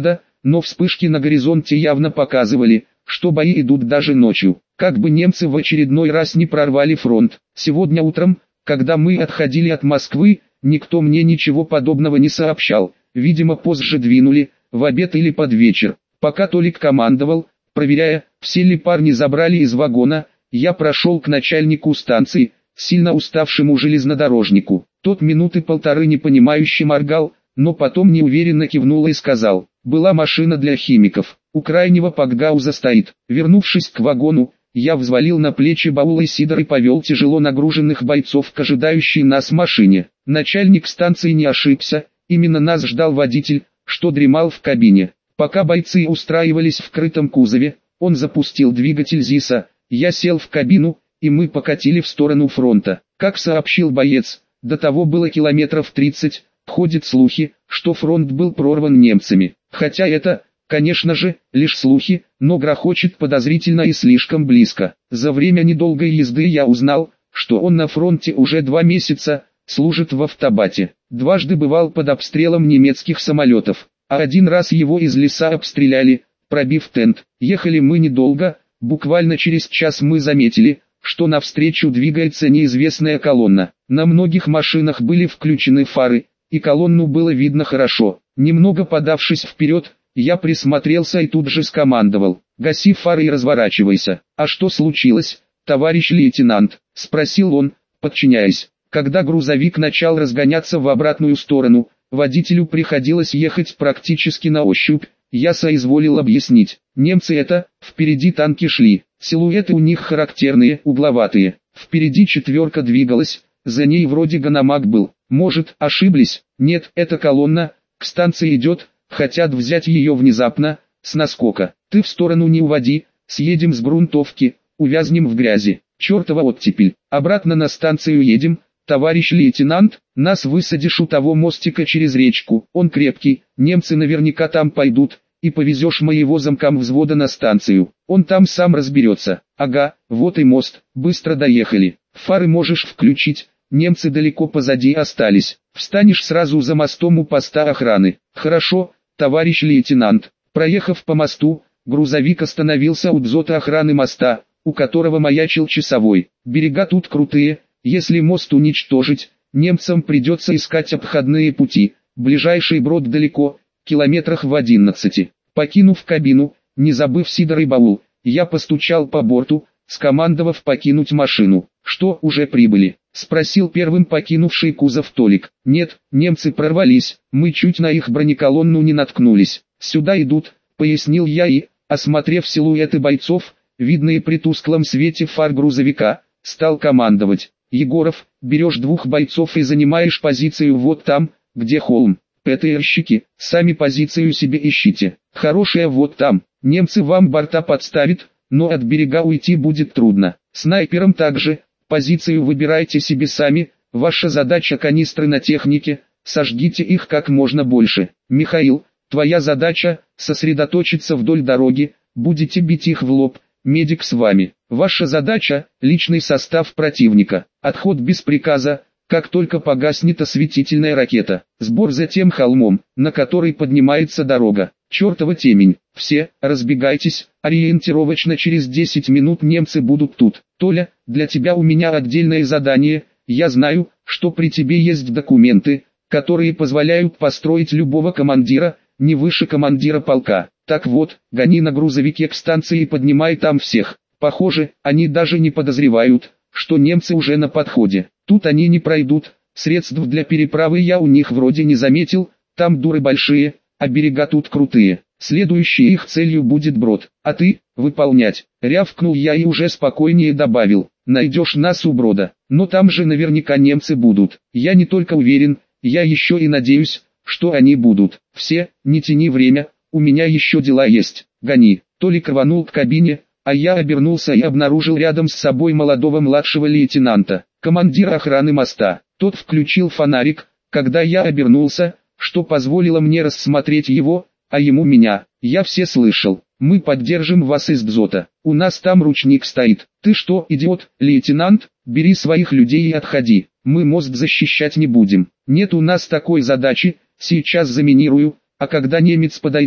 но вспышки на горизонте явно показывали, что бои идут даже ночью. Как бы немцы в очередной раз не прорвали фронт. Сегодня утром, когда мы отходили от Москвы, никто мне ничего подобного не сообщал. Видимо, позже двинули, в обед или под вечер. Пока Толик командовал, проверяя, все ли парни забрали из вагона, я прошел к начальнику станции, сильно уставшему железнодорожнику. Тот минуты полторы непонимающе моргал, но потом неуверенно кивнул и сказал: «Была машина для химиков, у крайнего пакгауза стоит». Вернувшись к вагону, я взвалил на плечи баул и сидор и повел тяжело нагруженных бойцов к ожидающей нас машине. Начальник станции не ошибся, именно нас ждал водитель, что дремал в кабине. Пока бойцы устраивались в крытом кузове, он запустил двигатель ЗИСа, я сел в кабину, и мы покатили в сторону фронта. Как сообщил боец, до того было километров тридцать, ходят слухи, что фронт был прорван немцами. Хотя это, конечно же, лишь слухи, но грохочет подозрительно и слишком близко. За время недолгой езды я узнал, что он на фронте уже два месяца, служит в автобате. Дважды бывал под обстрелом немецких самолетов, а один раз его из леса обстреляли, пробив тент. Ехали мы недолго, буквально через час мы заметили, что навстречу двигается неизвестная колонна. На многих машинах были включены фары, и колонну было видно хорошо. Немного подавшись вперед, я присмотрелся и тут же скомандовал: «Гаси фары и разворачивайся». «А что случилось, товарищ лейтенант?» — спросил он, подчиняясь. Когда грузовик начал разгоняться в обратную сторону, водителю приходилось ехать практически на ощупь. Я соизволил объяснить: немцы это, впереди танки шли, силуэты у них характерные, угловатые. Впереди четверка двигалась, за ней вроде Ганамак был. Может, ошиблись? Нет, это колонна, к станции идет, хотят взять ее внезапно, с наскока. Ты в сторону не уводи, съедем с грунтовки, увязнем в грязи. Чертова оттепель, обратно на станцию едем. Товарищ лейтенант, нас высадишь у того мостика через речку, он крепкий, немцы наверняка там пойдут, и повезешь моего замкам взвода на станцию, он там сам разберется. Ага, вот и мост, быстро доехали, фары можешь включить, немцы далеко позади остались, встанешь сразу за мостом у поста охраны. Хорошо, товарищ лейтенант. Проехав по мосту, грузовик остановился у дзота охраны моста, у которого маячил часовой. Берега тут крутые. Если мост уничтожить, немцам придется искать обходные пути. Ближайший брод далеко, километрах в одиннадцати. Покинув кабину, не забыв сидор и баул, я постучал по борту, скомандовав покинуть машину. «Что, уже прибыли?» — спросил первым покинувший кузов Толик. «Нет, немцы прорвались, мы чуть на их бронеколонну не наткнулись. Сюда идут», — пояснил я и, осмотрев силуэты бойцов, видные при тусклом свете фар грузовика, стал командовать: «Егоров, берешь двух бойцов и занимаешь позицию вот там, где холм. ПТРщики, сами позицию себе ищите. Хорошая вот там. Немцы вам борта подставят, но от берега уйти будет трудно. Снайперам также, позицию выбирайте себе сами, ваша задача канистры на технике, сожгите их как можно больше. Михаил, твоя задача — сосредоточиться вдоль дороги, будете бить их в лоб. Медик с вами. Ваша задача — личный состав противника. Отход без приказа, как только погаснет осветительная ракета. Сбор за тем холмом, на который поднимается дорога. Чертова темень. Все, разбегайтесь, ориентировочно через десять минут немцы будут тут. Толя, для тебя у меня отдельное задание. Я знаю, что при тебе есть документы, которые позволяют построить любого командира, не выше командира полка. Так вот, гони на грузовике к станции и поднимай там всех. Похоже, они даже не подозревают, что немцы уже на подходе. Тут они не пройдут, средств для переправы я у них вроде не заметил, там дуры большие, а берега тут крутые. Следующей их целью будет брод. А ты, выполнять. Рявкнул я и уже спокойнее добавил: найдешь нас у брода, но там же наверняка немцы будут. Я не только уверен, я еще и надеюсь, что они будут. Все, не тяни время. У меня еще дела есть, гони. Толик рванул к кабине, а я обернулся и обнаружил рядом с собой молодого младшего лейтенанта, командира охраны моста. Тот включил фонарик, когда я обернулся, что позволило мне рассмотреть его, а ему меня. Я все слышал. Мы поддержим вас из дзота. У нас там ручник стоит. Ты что, идиот, лейтенант? Бери своих людей и отходи. Мы мост защищать не будем. Нет у нас такой задачи, сейчас заминирую. А когда немец подойдет,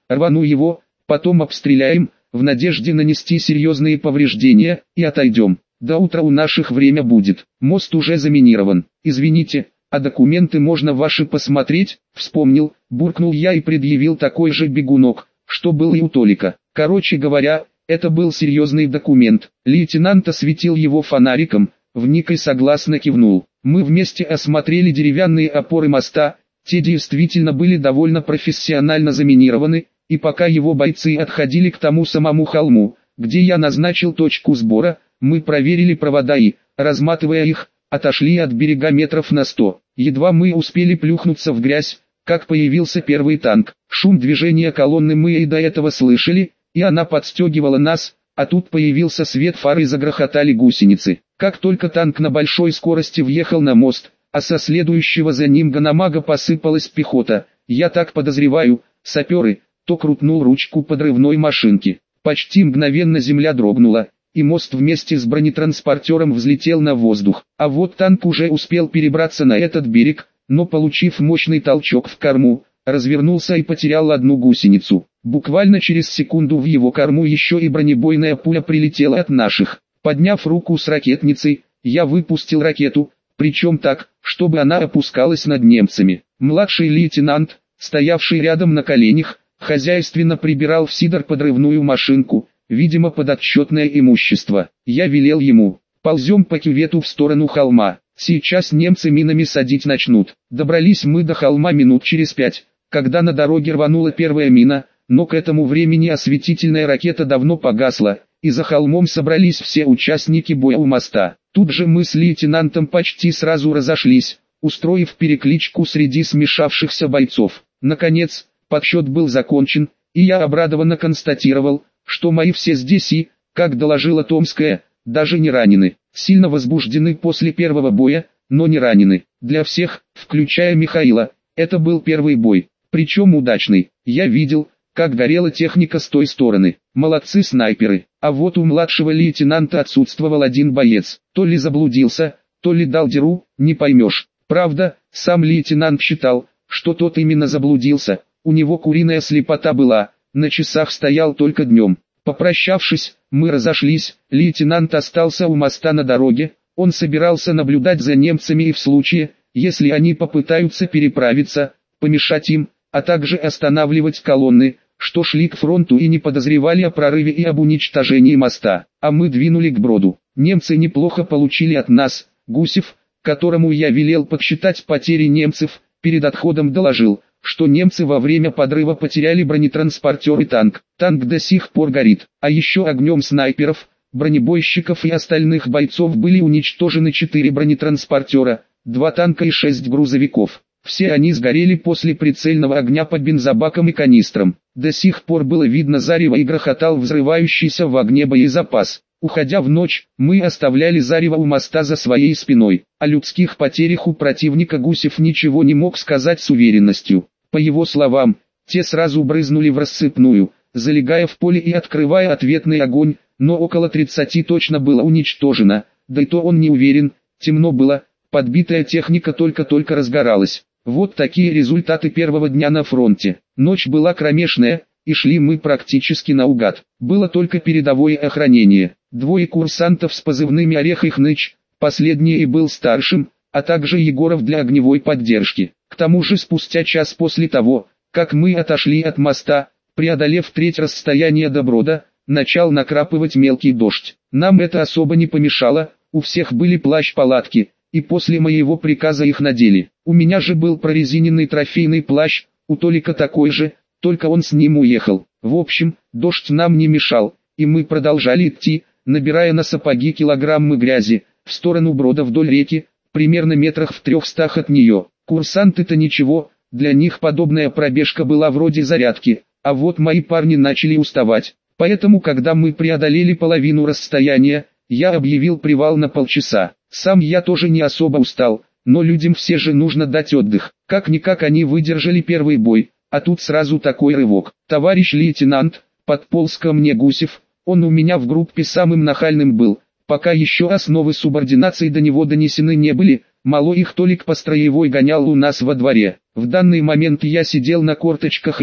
рвану его, потом обстреляем, в надежде нанести серьезные повреждения, и отойдем. До утра у наших время будет. Мост уже заминирован. Извините, а документы можно ваши посмотреть? Вспомнил, буркнул я и предъявил такой же бегунок, что был и у Толика. Короче говоря, это был серьезный документ. Лейтенант осветил его фонариком, вник и согласно кивнул. Мы вместе осмотрели деревянные опоры моста, те действительно были довольно профессионально заминированы, и пока его бойцы отходили к тому самому холму, где я назначил точку сбора, мы проверили провода и, разматывая их, отошли от берега метров на сто. Едва мы успели плюхнуться в грязь, как появился первый танк. Шум движения колонны мы и до этого слышали, и она подстегивала нас, а тут появился свет фар и загрохотали гусеницы. Как только танк на большой скорости въехал на мост, а со следующего за ним ганамага посыпалась пехота, я так подозреваю, саперы, то крутнул ручку подрывной машинки. Почти мгновенно земля дрогнула, и мост вместе с бронетранспортером взлетел на воздух. А вот танк уже успел перебраться на этот берег, но получив мощный толчок в корму, развернулся и потерял одну гусеницу. Буквально через секунду в его корму еще и бронебойная пуля прилетела от наших. Подняв руку с ракетницей, я выпустил ракету, причем так, чтобы она опускалась над немцами. Младший лейтенант, стоявший рядом на коленях, хозяйственно прибирал в сидор подрывную машинку, видимо под отчетное имущество. Я велел ему: ползем по кювету в сторону холма, сейчас немцы минами садить начнут. Добрались мы до холма минут через пять, когда на дороге рванула первая мина, но к этому времени осветительная ракета давно погасла, и за холмом собрались все участники боя у моста. Тут же мы с лейтенантом почти сразу разошлись, устроив перекличку среди смешавшихся бойцов. Наконец, подсчет был закончен, и я обрадованно констатировал, что мои все здесь и, как доложила Томская, даже не ранены. Сильно возбуждены после первого боя, но не ранены. Для всех, включая Михаила, это был первый бой, причем удачный. Я видел, как горела техника с той стороны. Молодцы снайперы. А вот у младшего лейтенанта отсутствовал один боец. То ли заблудился, то ли дал дёру, не поймешь. Правда, сам лейтенант считал, что тот именно заблудился. У него куриная слепота была, на часах стоял только днем. Попрощавшись, мы разошлись, лейтенант остался у моста на дороге. Он собирался наблюдать за немцами и в случае, если они попытаются переправиться, помешать им, а также останавливать колонны, что шли к фронту и не подозревали о прорыве и об уничтожении моста. А мы двинули к броду. Немцы неплохо получили от нас. Гусев, которому я велел подсчитать потери немцев, перед отходом доложил, что немцы во время подрыва потеряли бронетранспортер и танк. Танк до сих пор горит. А еще огнем снайперов, бронебойщиков и остальных бойцов были уничтожены четыре бронетранспортера, два танка и шесть грузовиков. Все они сгорели после прицельного огня по бензобакам и канистрам. До сих пор было видно зарево и грохотал взрывающийся в огне боезапас. Уходя в ночь, мы оставляли зарево у моста за своей спиной. О людских потерях у противника Гусев ничего не мог сказать с уверенностью. По его словам, те сразу брызнули в рассыпную, залегая в поле и открывая ответный огонь, но около тридцати точно было уничтожено, да и то он не уверен, темно было, подбитая техника только-только разгоралась. Вот такие результаты первого дня на фронте. Ночь была кромешная, и шли мы практически наугад. Было только передовое охранение. Двое курсантов с позывными Орех и Хныч, последний и был старшим, а также Егоров для огневой поддержки. К тому же спустя час после того, как мы отошли от моста, преодолев треть расстояния до брода, начал накрапывать мелкий дождь. Нам это особо не помешало, у всех были плащ-палатки, и после моего приказа их надели. У меня же был прорезиненный трофейный плащ, у Толика такой же, только он с ним уехал. В общем, дождь нам не мешал, и мы продолжали идти, набирая на сапоги килограммы грязи, в сторону брода вдоль реки, примерно метрах в трехстах от нее. Курсанты-то ничего, для них подобная пробежка была вроде зарядки, а вот мои парни начали уставать. Поэтому когда мы преодолели половину расстояния, я объявил привал на полчаса. Сам я тоже не особо устал, но людям все же нужно дать отдых. Как-никак они выдержали первый бой, а тут сразу такой рывок. Товарищ лейтенант, подполз ко мне Гусев, он у меня в группе самым нахальным был, пока еще основы субординации до него донесены не были, мало их Толик по строевой гонял у нас во дворе. В данный момент я сидел на корточках и,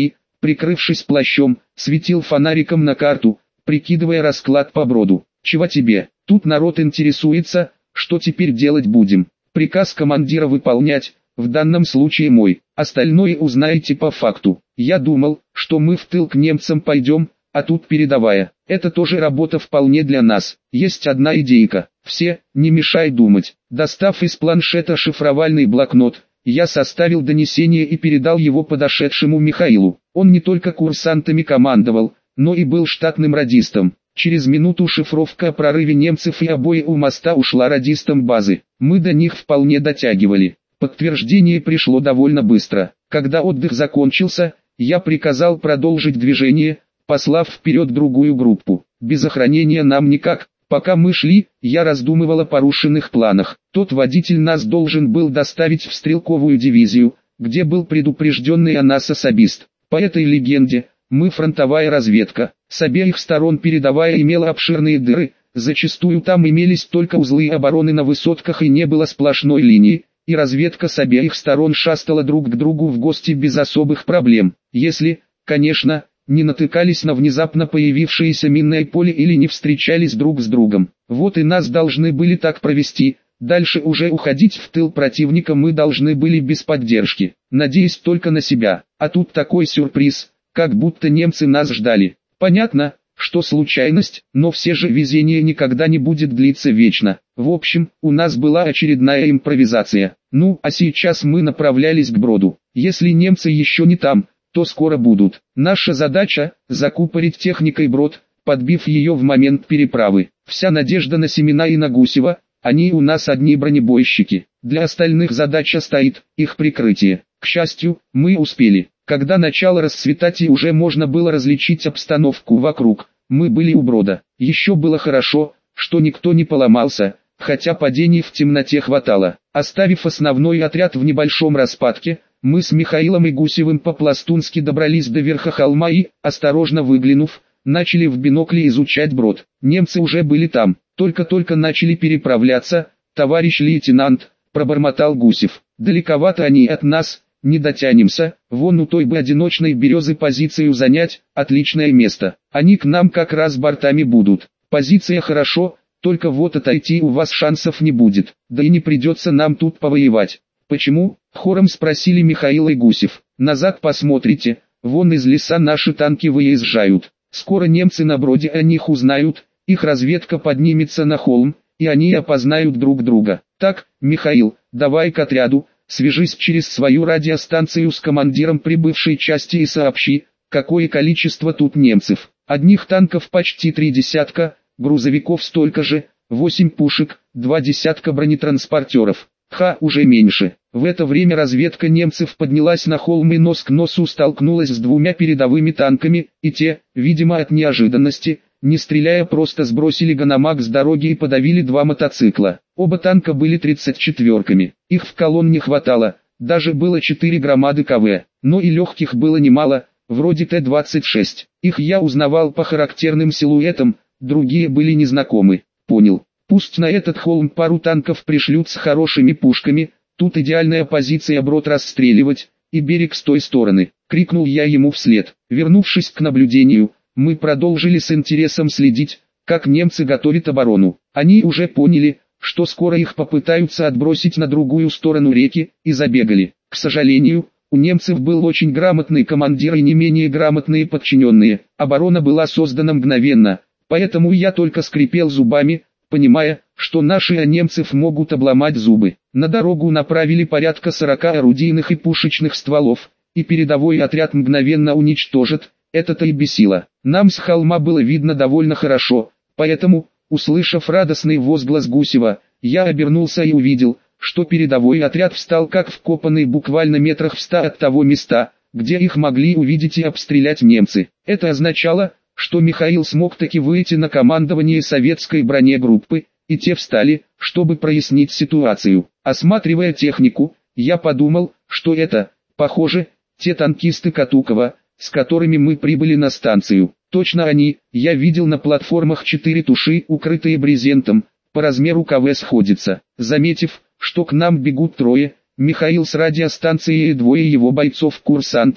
прикрывшись плащом, светил фонариком на карту, прикидывая расклад по броду. «Чего тебе? Тут народ интересуется, что теперь делать будем. Приказ командира выполнять, в данном случае мой, остальное узнаете по факту. Я думал, что мы в тыл к немцам пойдем, а тут передовая. Это тоже работа вполне для нас. Есть одна идейка. Все, не мешай думать». Достав из планшета шифровальный блокнот, я составил донесение и передал его подошедшему Михаилу. Он не только курсантами командовал, но и был штатным радистом. Через минуту шифровка о прорыве немцев и обои у моста ушла радистам базы. Мы до них вполне дотягивали. Подтверждение пришло довольно быстро. Когда отдых закончился, я приказал продолжить движение, послав вперед другую группу. Без охранения нам никак. Пока мы шли, я раздумывал о порушенных планах. Тот водитель нас должен был доставить в стрелковую дивизию, где был предупрежденный о нас особист. По этой легенде, мы фронтовая разведка. С обеих сторон передовая имела обширные дыры, зачастую там имелись только узлы обороны на высотках и не было сплошной линии, и разведка с обеих сторон шастала друг к другу в гости без особых проблем. Если, конечно, не натыкались на внезапно появившееся минное поле или не встречались друг с другом. Вот и нас должны были так провести, дальше уже уходить в тыл противника мы должны были без поддержки, надеясь только на себя. А тут такой сюрприз, как будто немцы нас ждали. Понятно, что случайность, но все же везение никогда не будет длиться вечно. В общем, у нас была очередная импровизация. Ну, а сейчас мы направлялись к броду. Если немцы еще не там, то скоро будут. Наша задача – закупорить техникой брод, подбив ее в момент переправы. Вся надежда на Семена и на Гусева, они у нас одни бронебойщики. Для остальных задача стоит их прикрытие. К счастью, мы успели. Когда начало расцветать и уже можно было различить обстановку вокруг, мы были у брода. Еще было хорошо, что никто не поломался, хотя падений в темноте хватало. Оставив основной отряд в небольшом распадке, мы с Михаилом и Гусевым по-пластунски добрались до верха холма и, осторожно выглянув, начали в бинокли изучать брод. Немцы уже были там, только-только начали переправляться. «Товарищ лейтенант», — пробормотал Гусев, — «далековато они от нас, не дотянемся, вон у той бы одиночной березы позицию занять, отличное место. Они к нам как раз бортами будут. Позиция хорошо, только вот отойти у вас шансов не будет, да и не придется нам тут повоевать». «Почему?» — хором спросили Михаил и Гусев. «Назад посмотрите, вон из леса наши танки выезжают. Скоро немцы на броде о них узнают, их разведка поднимется на холм, и они опознают друг друга. Так, Михаил, давай к отряду, свяжись через свою радиостанцию с командиром прибывшей части и сообщи, какое количество тут немцев. Одних танков почти три десятка, грузовиков столько же, восемь пушек, два десятка бронетранспортеров. Ха, уже меньше». В это время разведка немцев поднялась на холм и нос к носу столкнулась с двумя передовыми танками, и те, видимо от неожиданности, не стреляя просто сбросили ганамак с дороги и подавили два мотоцикла. Оба танка были тридцать четвёрками, их в колонн не хватало, даже было четыре громады КВ, но и легких было немало, вроде Т двадцать шесть. Их я узнавал по характерным силуэтам, другие были незнакомы. Понял. Пусть на этот холм пару танков пришлют с хорошими пушками, тут идеальная позиция брод расстреливать, и берег с той стороны, крикнул я ему вслед. Вернувшись к наблюдению, мы продолжили с интересом следить, как немцы готовят оборону. Они уже поняли, что скоро их попытаются отбросить на другую сторону реки, и забегали. К сожалению, у немцев был очень грамотный командир и не менее грамотные подчиненные. Оборона была создана мгновенно, поэтому я только скрипел зубами, понимая, что наши о немцев могут обломать зубы. На дорогу направили порядка сорока орудийных и пушечных стволов, и передовой отряд мгновенно уничтожит. Это-то и бесило. Нам с холма было видно довольно хорошо, поэтому, услышав радостный возглас Гусева, я обернулся и увидел, что передовой отряд встал как вкопанный буквально метрах в ста от того места, где их могли увидеть и обстрелять немцы. Это означало, что Михаил смог таки выйти на командование советской бронегруппы, и те встали, чтобы прояснить ситуацию. Осматривая технику, я подумал, что это, похоже, те танкисты Катукова, с которыми мы прибыли на станцию. Точно они, я видел на платформах четыре туши, укрытые брезентом, по размеру КВ сходятся. Заметив, что к нам бегут трое, Михаил с радиостанцией и двое его бойцов-курсантов,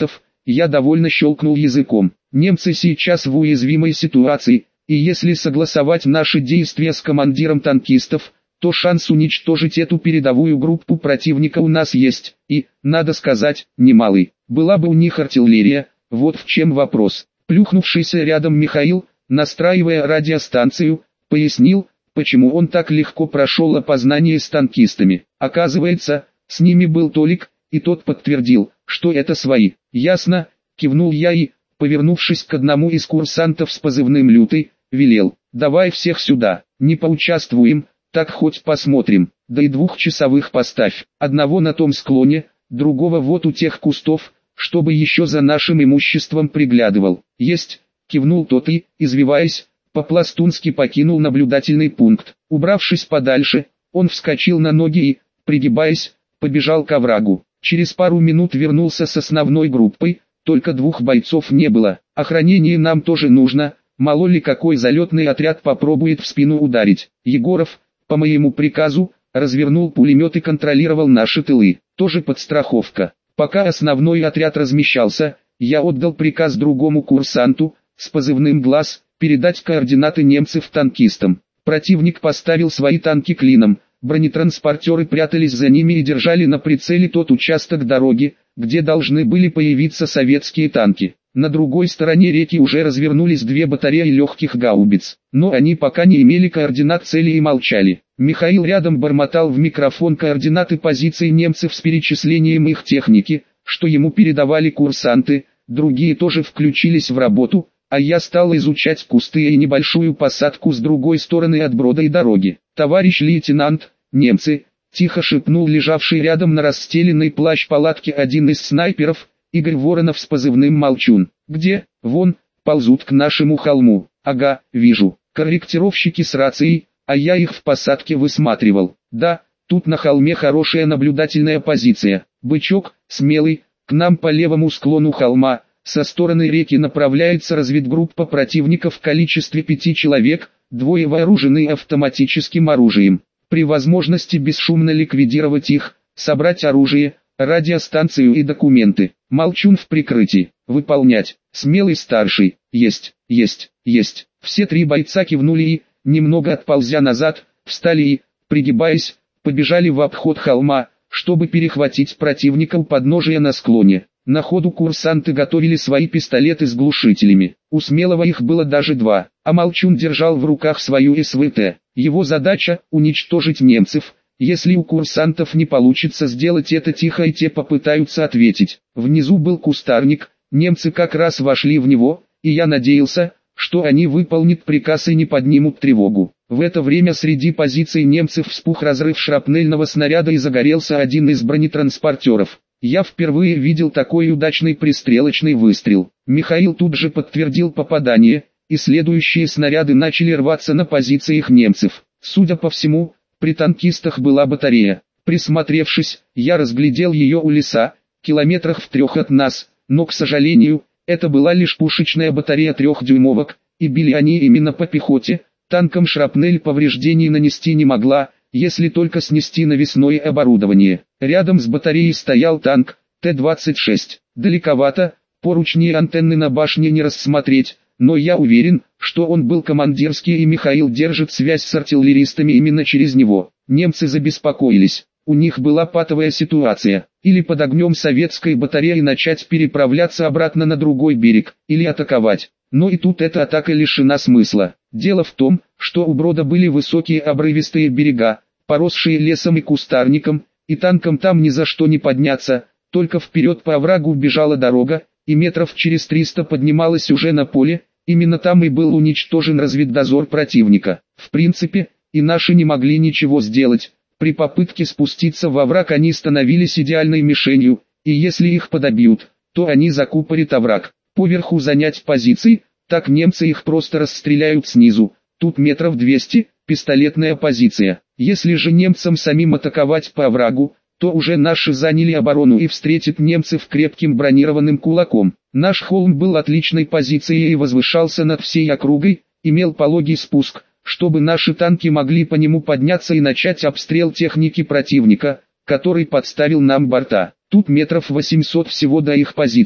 Я довольно щелкнул языком. Немцы сейчас в уязвимой ситуации, и если согласовать наши действия с командиром танкистов, то шанс уничтожить эту передовую группу противника у нас есть, и, надо сказать, немалый. Была бы у них артиллерия, вот в чем вопрос. Плюхнувшийся рядом Михаил, настраивая радиостанцию, пояснил, почему он так легко прошел опознание с танкистами. Оказывается, с ними был Толик, и тот подтвердил, что это свои. «Ясно», кивнул я и, повернувшись к одному из курсантов с позывным «Лютый», велел: «Давай всех сюда, не поучаствуем, так хоть посмотрим, да и двухчасовых поставь, одного на том склоне, другого вот у тех кустов, чтобы еще за нашим имуществом приглядывал». «Есть», кивнул тот и, извиваясь, по-пластунски покинул наблюдательный пункт. Убравшись подальше, он вскочил на ноги и, пригибаясь, побежал к оврагу. Через пару минут вернулся с основной группой, только двух бойцов не было. «Охранение нам тоже нужно, мало ли какой залетный отряд попробует в спину ударить». Егоров, по моему приказу, развернул пулемет и контролировал наши тылы. Тоже подстраховка. Пока основной отряд размещался, я отдал приказ другому курсанту, с позывным «Глаз», передать координаты немцев танкистам. Противник поставил свои танки клином, бронетранспортеры прятались за ними и держали на прицеле тот участок дороги, где должны были появиться советские танки. На другой стороне реки уже развернулись две батареи легких гаубиц, но они пока не имели координат цели и молчали. Михаил рядом бормотал в микрофон координаты позиций немцев с перечислением их техники, что ему передавали курсанты, другие тоже включились в работу, а я стал изучать кусты и небольшую посадку с другой стороны от брода и дороги. «Товарищ лейтенант, немцы!» — тихо шепнул лежавший рядом на расстеленной плащ-палатке один из снайперов, Игорь Воронов с позывным «Молчун». «Где?» «Вон, ползут к нашему холму». «Ага, вижу. Корректировщики с рацией, а я их в посадке высматривал». «Да, тут на холме хорошая наблюдательная позиция. Бычок, смелый, к нам по левому склону холма, со стороны реки направляется разведгруппа противника в количестве пяти человек, двое вооружены автоматическим оружием. При возможности бесшумно ликвидировать их, собрать оружие, радиостанцию и документы. Молчун в прикрытии. Выполнять. Смелый старший. Есть, есть, есть». Все три бойца кивнули и, немного отползя назад, встали и, пригибаясь, побежали в обход холма, чтобы перехватить противника у подножия на склоне. На ходу курсанты готовили свои пистолеты с глушителями. У Смелого их было даже два, а Молчун держал в руках свою эс вэ тэ. Его задача – уничтожить немцев. Если у курсантов не получится сделать это тихо и те попытаются ответить. Внизу был кустарник, немцы как раз вошли в него, и я надеялся, что они выполнят приказ и не поднимут тревогу. В это время среди позиций немцев вспух разрыв шрапнельного снаряда и загорелся один из бронетранспортеров. Я впервые видел такой удачный пристрелочный выстрел. Михаил тут же подтвердил попадание, и следующие снаряды начали рваться на позициях немцев. Судя по всему, при танкистах была батарея. Присмотревшись, я разглядел ее у леса, километрах в трех от нас, но, к сожалению, это была лишь пушечная батарея трехдюймовок, и били они именно по пехоте. Танкам шрапнель повреждений нанести не могла, если только снести навесное оборудование. Рядом с батареей стоял танк тэ двадцать шесть. Далековато, поручни и антенны на башне не рассмотреть, но я уверен, что он был командирский и Михаил держит связь с артиллеристами именно через него. Немцы забеспокоились. У них была патовая ситуация. Или под огнем советской батареи начать переправляться обратно на другой берег, или атаковать. Но и тут эта атака лишена смысла. Дело в том, что у брода были высокие обрывистые берега, поросшие лесом и кустарником, и танкам там ни за что не подняться, только вперед по оврагу бежала дорога, и метров через триста поднималась уже на поле, именно там и был уничтожен разведдозор противника. В принципе, и наши не могли ничего сделать, при попытке спуститься во овраг они становились идеальной мишенью, и если их подобьют, то они закупорят овраг. Поверху занять позиции, так немцы их просто расстреляют снизу, тут метров двести, пистолетная позиция. Если же немцам самим атаковать по оврагу, то уже наши заняли оборону и встретят немцев крепким бронированным кулаком. Наш холм был отличной позицией и возвышался над всей округой, имел пологий спуск, чтобы наши танки могли по нему подняться и начать обстрел техники противника, который подставил нам борта. Тут метров восемьсот всего до их позиций.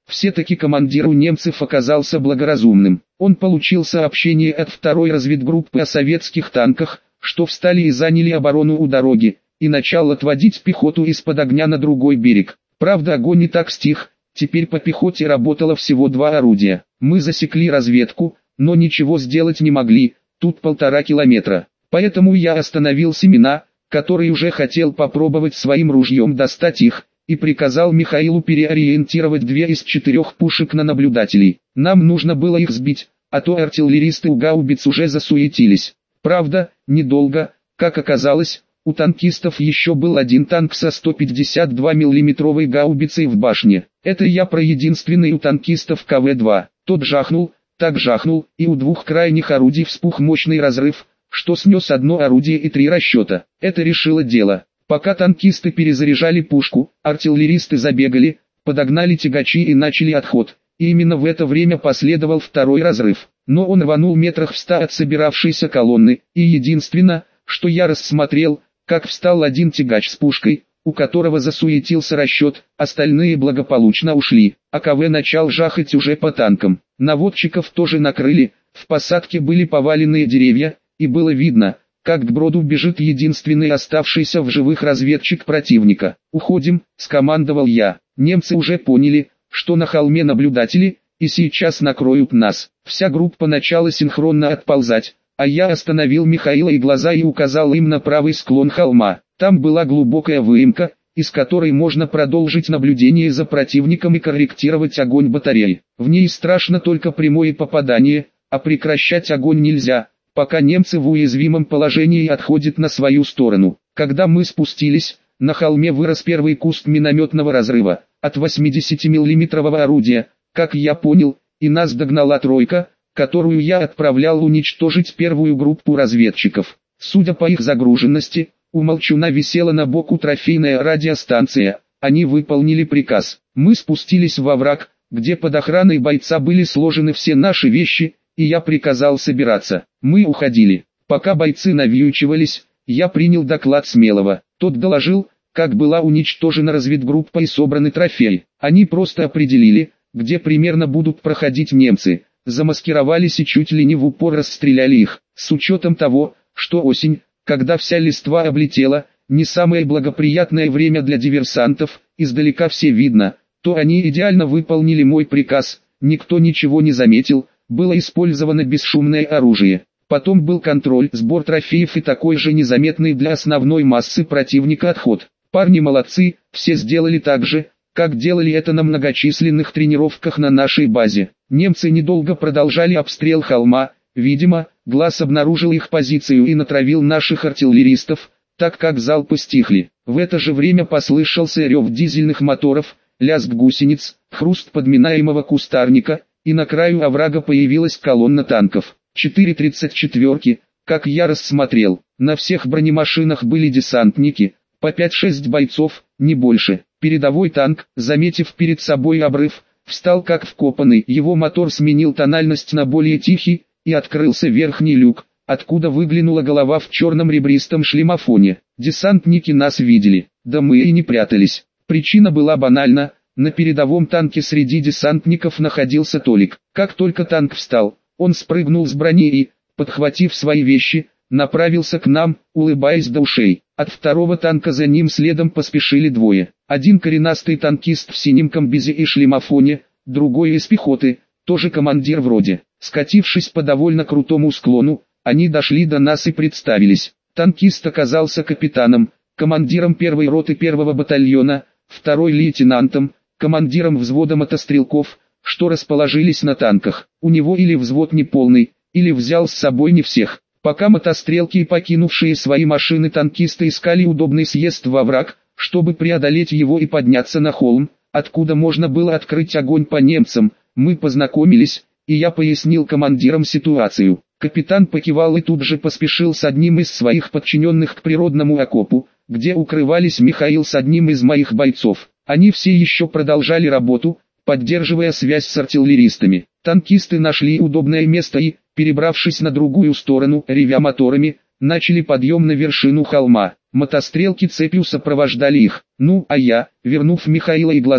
Все-таки командир у немцев оказался благоразумным. Он получил сообщение от второй разведгруппы о советских танках, что встали и заняли оборону у дороги, и начал отводить пехоту из-под огня на другой берег. Правда, огонь не так стих, теперь по пехоте работало всего два орудия. Мы засекли разведку, но ничего сделать не могли, тут полтора километра. Поэтому я остановил Семена, который уже хотел попробовать своим ружьем достать их, и приказал Михаилу переориентировать две из четырех пушек на наблюдателей. Нам нужно было их сбить, а то артиллеристы у гаубиц уже засуетились. Правда, недолго, как оказалось, у танкистов еще был один танк со сто пятьдесят два миллиметровой гаубицей в башне. Это я про единственный у танкистов ка вэ два. Тот жахнул, так жахнул, и у двух крайних орудий вспух мощный разрыв, что снес одно орудие и три расчета. Это решило дело. Пока танкисты перезаряжали пушку, артиллеристы забегали, подогнали тягачи и начали отход. И именно в это время последовал второй разрыв. Но он рванул метрах в ста от собиравшейся колонны, и единственное, что я рассмотрел, как встал один тягач с пушкой, у которого засуетился расчет, остальные благополучно ушли, а ка вэ начал жахать уже по танкам. Наводчиков тоже накрыли, в посадке были поваленные деревья, и было видно, как к броду бежит единственный оставшийся в живых разведчик противника. «Уходим», — скомандовал я. Немцы уже поняли, что на холме наблюдатели, и сейчас накроют нас. Вся группа начала синхронно отползать, а я остановил Михаила и глаза и указал им на правый склон холма. Там была глубокая выемка, из которой можно продолжить наблюдение за противником и корректировать огонь батареи. В ней страшно только прямое попадание, а прекращать огонь нельзя, пока немцы в уязвимом положении отходят на свою сторону. Когда мы спустились, на холме вырос первый куст минометного разрыва, от восьмидесятимиллиметрового орудия, как я понял, и нас догнала тройка, которую я отправлял уничтожить первую группу разведчиков. Судя по их загруженности, у Молчуна висела на боку трофейная радиостанция, они выполнили приказ. Мы спустились во враг, где под охраной бойца были сложены все наши вещи, и я приказал собираться. Мы уходили. Пока бойцы навьючивались, я принял доклад Смелого. Тот доложил, как была уничтожена разведгруппа и собраны трофеи. Они просто определили, где примерно будут проходить немцы, замаскировались и чуть ли не в упор расстреляли их. С учетом того, что осень, когда вся листва облетела, не самое благоприятное время для диверсантов, издалека все видно, то они идеально выполнили мой приказ, никто ничего не заметил, было использовано бесшумное оружие. Потом был контроль, сбор трофеев и такой же незаметный для основной массы противника отход. Парни молодцы, все сделали так же, как делали это на многочисленных тренировках на нашей базе. Немцы недолго продолжали обстрел холма, видимо, глаз обнаружил их позицию и натравил наших артиллеристов, так как залпы стихли. В это же время послышался рев дизельных моторов, лязг гусениц, хруст подминаемого кустарника, и на краю оврага появилась колонна танков. Четыре тридцать четвёрки, как я рассмотрел, на всех бронемашинах были десантники, по пять-шесть бойцов, не больше. Передовой танк, заметив перед собой обрыв, встал как вкопанный, его мотор сменил тональность на более тихий, и открылся верхний люк, откуда выглянула голова в черном ребристом шлемофоне. Десантники нас видели, да мы и не прятались. Причина была банальна, на передовом танке среди десантников находился Толик. Как только танк встал, он спрыгнул с брони и, подхватив свои вещи, направился к нам, улыбаясь до ушей. От второго танка за ним следом поспешили двое. Один коренастый танкист в синем комбезе и шлемофоне, другой из пехоты, тоже командир вроде. Скатившись по довольно крутому склону, они дошли до нас и представились. Танкист оказался капитаном, командиром первой роты первого батальона, второй лейтенантом, командиром взвода мотострелков, что расположились на танках. У него или взвод неполный, или взял с собой не всех. Пока мотострелки и покинувшие свои машины танкисты искали удобный съезд во враг, чтобы преодолеть его и подняться на холм, откуда можно было открыть огонь по немцам, мы познакомились, и я пояснил командирам ситуацию. Капитан покивал и тут же поспешил с одним из своих подчиненных к природному окопу, где укрывались Михаил с одним из моих бойцов. Они все еще продолжали работу, поддерживая связь с артиллеристами. Танкисты нашли удобное место и, перебравшись на другую сторону, ревя моторами, начали подъем на вершину холма. Мотострелки цепью сопровождали их. Ну, а я, вернув Михаила и глаза,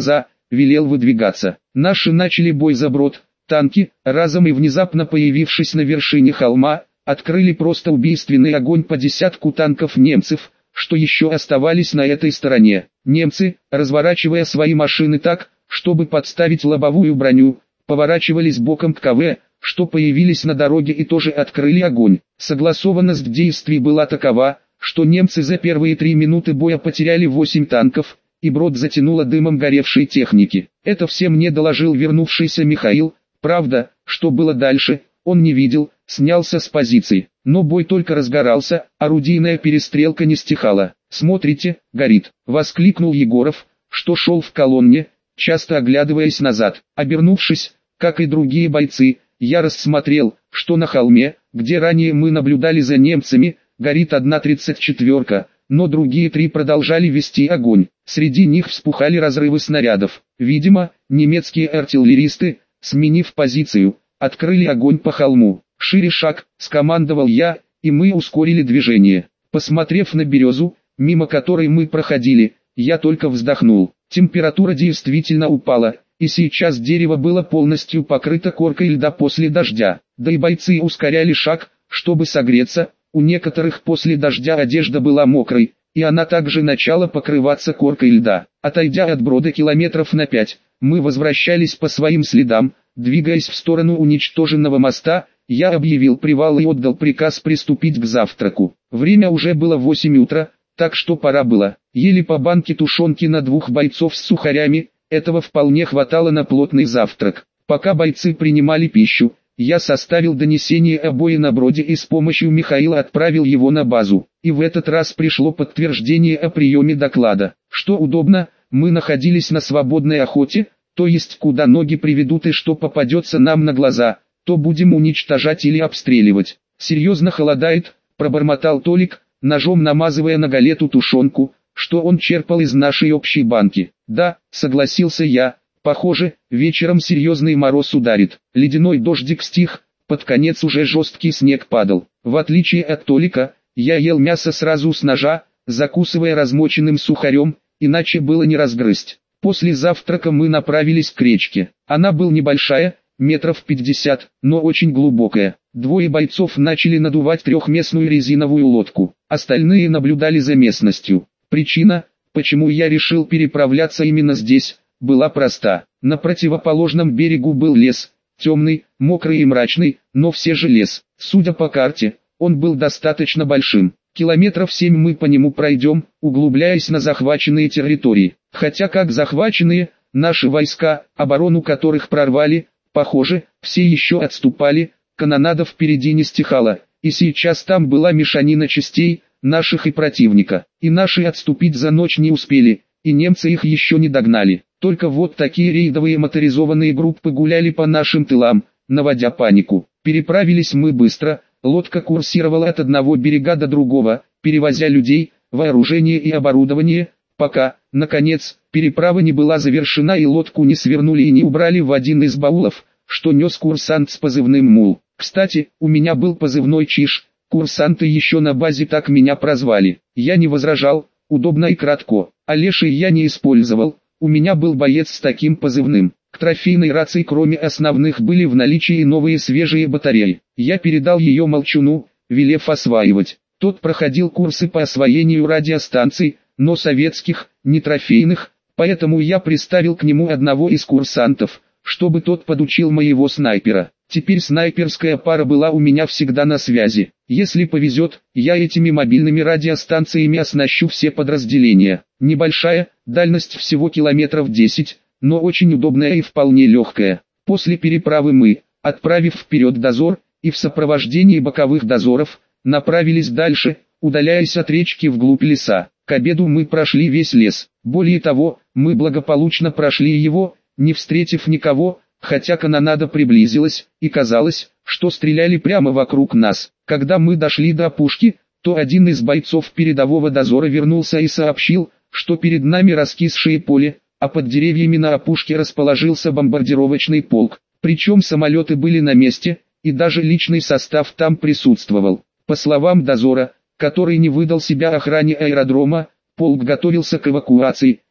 велел выдвигаться. Наши начали бой за брод. Танки, разом и внезапно появившись на вершине холма, открыли просто убийственный огонь по десятку танков немцев, что еще оставались на этой стороне. Немцы, разворачивая свои машины так, чтобы подставить лобовую броню, поворачивались боком к КВ, что появились на дороге и тоже открыли огонь. Согласованность действий была такова, что немцы за первые три минуты боя потеряли восемь танков, и брод затянуло дымом горевшей техники. Это всем мне доложил вернувшийся Михаил. Правда, что было дальше, он не видел, снялся с позиции. Но бой только разгорался, орудийная перестрелка не стихала. «Смотрите, горит!» — воскликнул Егоров, что шел в колонне, часто оглядываясь назад. Обернувшись, как и другие бойцы, я рассмотрел, что на холме, где ранее мы наблюдали за немцами, горит одна тридцать четвёрка, но другие три продолжали вести огонь. Среди них вспухали разрывы снарядов. Видимо, немецкие артиллеристы, сменив позицию, открыли огонь по холму. «Шире шаг», — скомандовал я, и мы ускорили движение. Посмотрев на березу, мимо которой мы проходили, я только вздохнул. Температура действительно упала, и сейчас дерево было полностью покрыто коркой льда после дождя. Да и бойцы ускоряли шаг, чтобы согреться. У некоторых после дождя одежда была мокрой, и она также начала покрываться коркой льда. Отойдя от брода километров на пять, мы возвращались по своим следам. Двигаясь в сторону уничтоженного моста, я объявил привал и отдал приказ приступить к завтраку. Время уже было восемь утра, так что пора было. Ели по банке тушенки на двух бойцов с сухарями, этого вполне хватало на плотный завтрак. Пока бойцы принимали пищу, я составил донесение о бое на броде и с помощью Михаила отправил его на базу. И в этот раз пришло подтверждение о приеме доклада. Что удобно, мы находились на свободной охоте, то есть куда ноги приведут и что попадется нам на глаза, то будем уничтожать или обстреливать. «Серьезно холодает», — пробормотал Толик, ножом намазывая на галету тушенку, что он черпал из нашей общей банки. «Да», — согласился я, — «похоже, вечером серьезный мороз ударит». Ледяной дождик стих, под конец уже жесткий снег падал. В отличие от Толика, я ел мясо сразу с ножа, закусывая размоченным сухарем, иначе было не разгрызть. После завтрака мы направились к речке. Она была небольшая, метров пятьдесят, но очень глубокая. Двое бойцов начали надувать трехместную резиновую лодку. Остальные наблюдали за местностью. Причина, почему я решил переправляться именно здесь, была проста. На противоположном берегу был лес, темный, мокрый и мрачный, но все же лес. Судя по карте, он был достаточно большим. Километров семь мы по нему пройдем, углубляясь на захваченные территории. Хотя как захваченные, наши войска, оборону которых прорвали, похоже, все еще отступали, канонада впереди не стихала, и сейчас там была мешанина частей, наших и противника. И наши отступить за ночь не успели, и немцы их еще не догнали. Только вот такие рейдовые моторизованные группы гуляли по нашим тылам, наводя панику. Переправились мы быстро, лодка курсировала от одного берега до другого, перевозя людей, вооружение и оборудование, пока, наконец, переправа не была завершена и лодку не свернули и не убрали в один из баулов, что нес курсант с позывным «Мул». Кстати, у меня был позывной «Чиж», курсанты еще на базе так меня прозвали. Я не возражал, удобно и кратко, а леший я не использовал, у меня был боец с таким позывным. К трофейной рации кроме основных были в наличии новые свежие батареи. Я передал ее Молчуну, велев осваивать. Тот проходил курсы по освоению радиостанций, но советских, не трофейных, поэтому я приставил к нему одного из курсантов, чтобы тот подучил моего снайпера. Теперь снайперская пара была у меня всегда на связи. Если повезет, я этими мобильными радиостанциями оснащу все подразделения. Небольшая, дальность всего километров десять, но очень удобная и вполне легкая. После переправы мы, отправив вперед дозор, и в сопровождении боковых дозоров, направились дальше, удаляясь от речки вглубь леса. К обеду мы прошли весь лес. Более того, мы благополучно прошли его, не встретив никого, хотя канонада приблизилась, и казалось, что стреляли прямо вокруг нас. Когда мы дошли до опушки, то один из бойцов передового дозора вернулся и сообщил, что перед нами раскисшее поле, а под деревьями на опушке расположился бомбардировочный полк. Причем самолеты были на месте, и даже личный состав там присутствовал. По словам дозора, который не выдал себя охране аэродрома, полк готовился к эвакуации,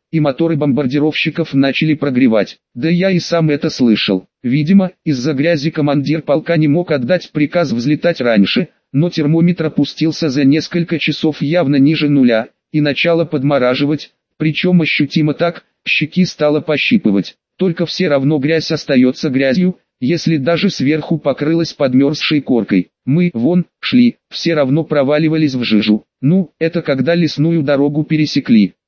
и моторы бомбардировщиков начали прогревать. Да я и сам это слышал. Видимо, из-за грязи командир полка не мог отдать приказ взлетать раньше, но термометр опустился за несколько часов явно ниже нуля, и начало подмораживать, причем ощутимо так, щеки стало пощипывать. Только все равно грязь остается грязью, если даже сверху покрылась подмерзшей коркой. Мы, вон, шли, все равно проваливались в жижу. Ну, это когда лесную дорогу пересекли.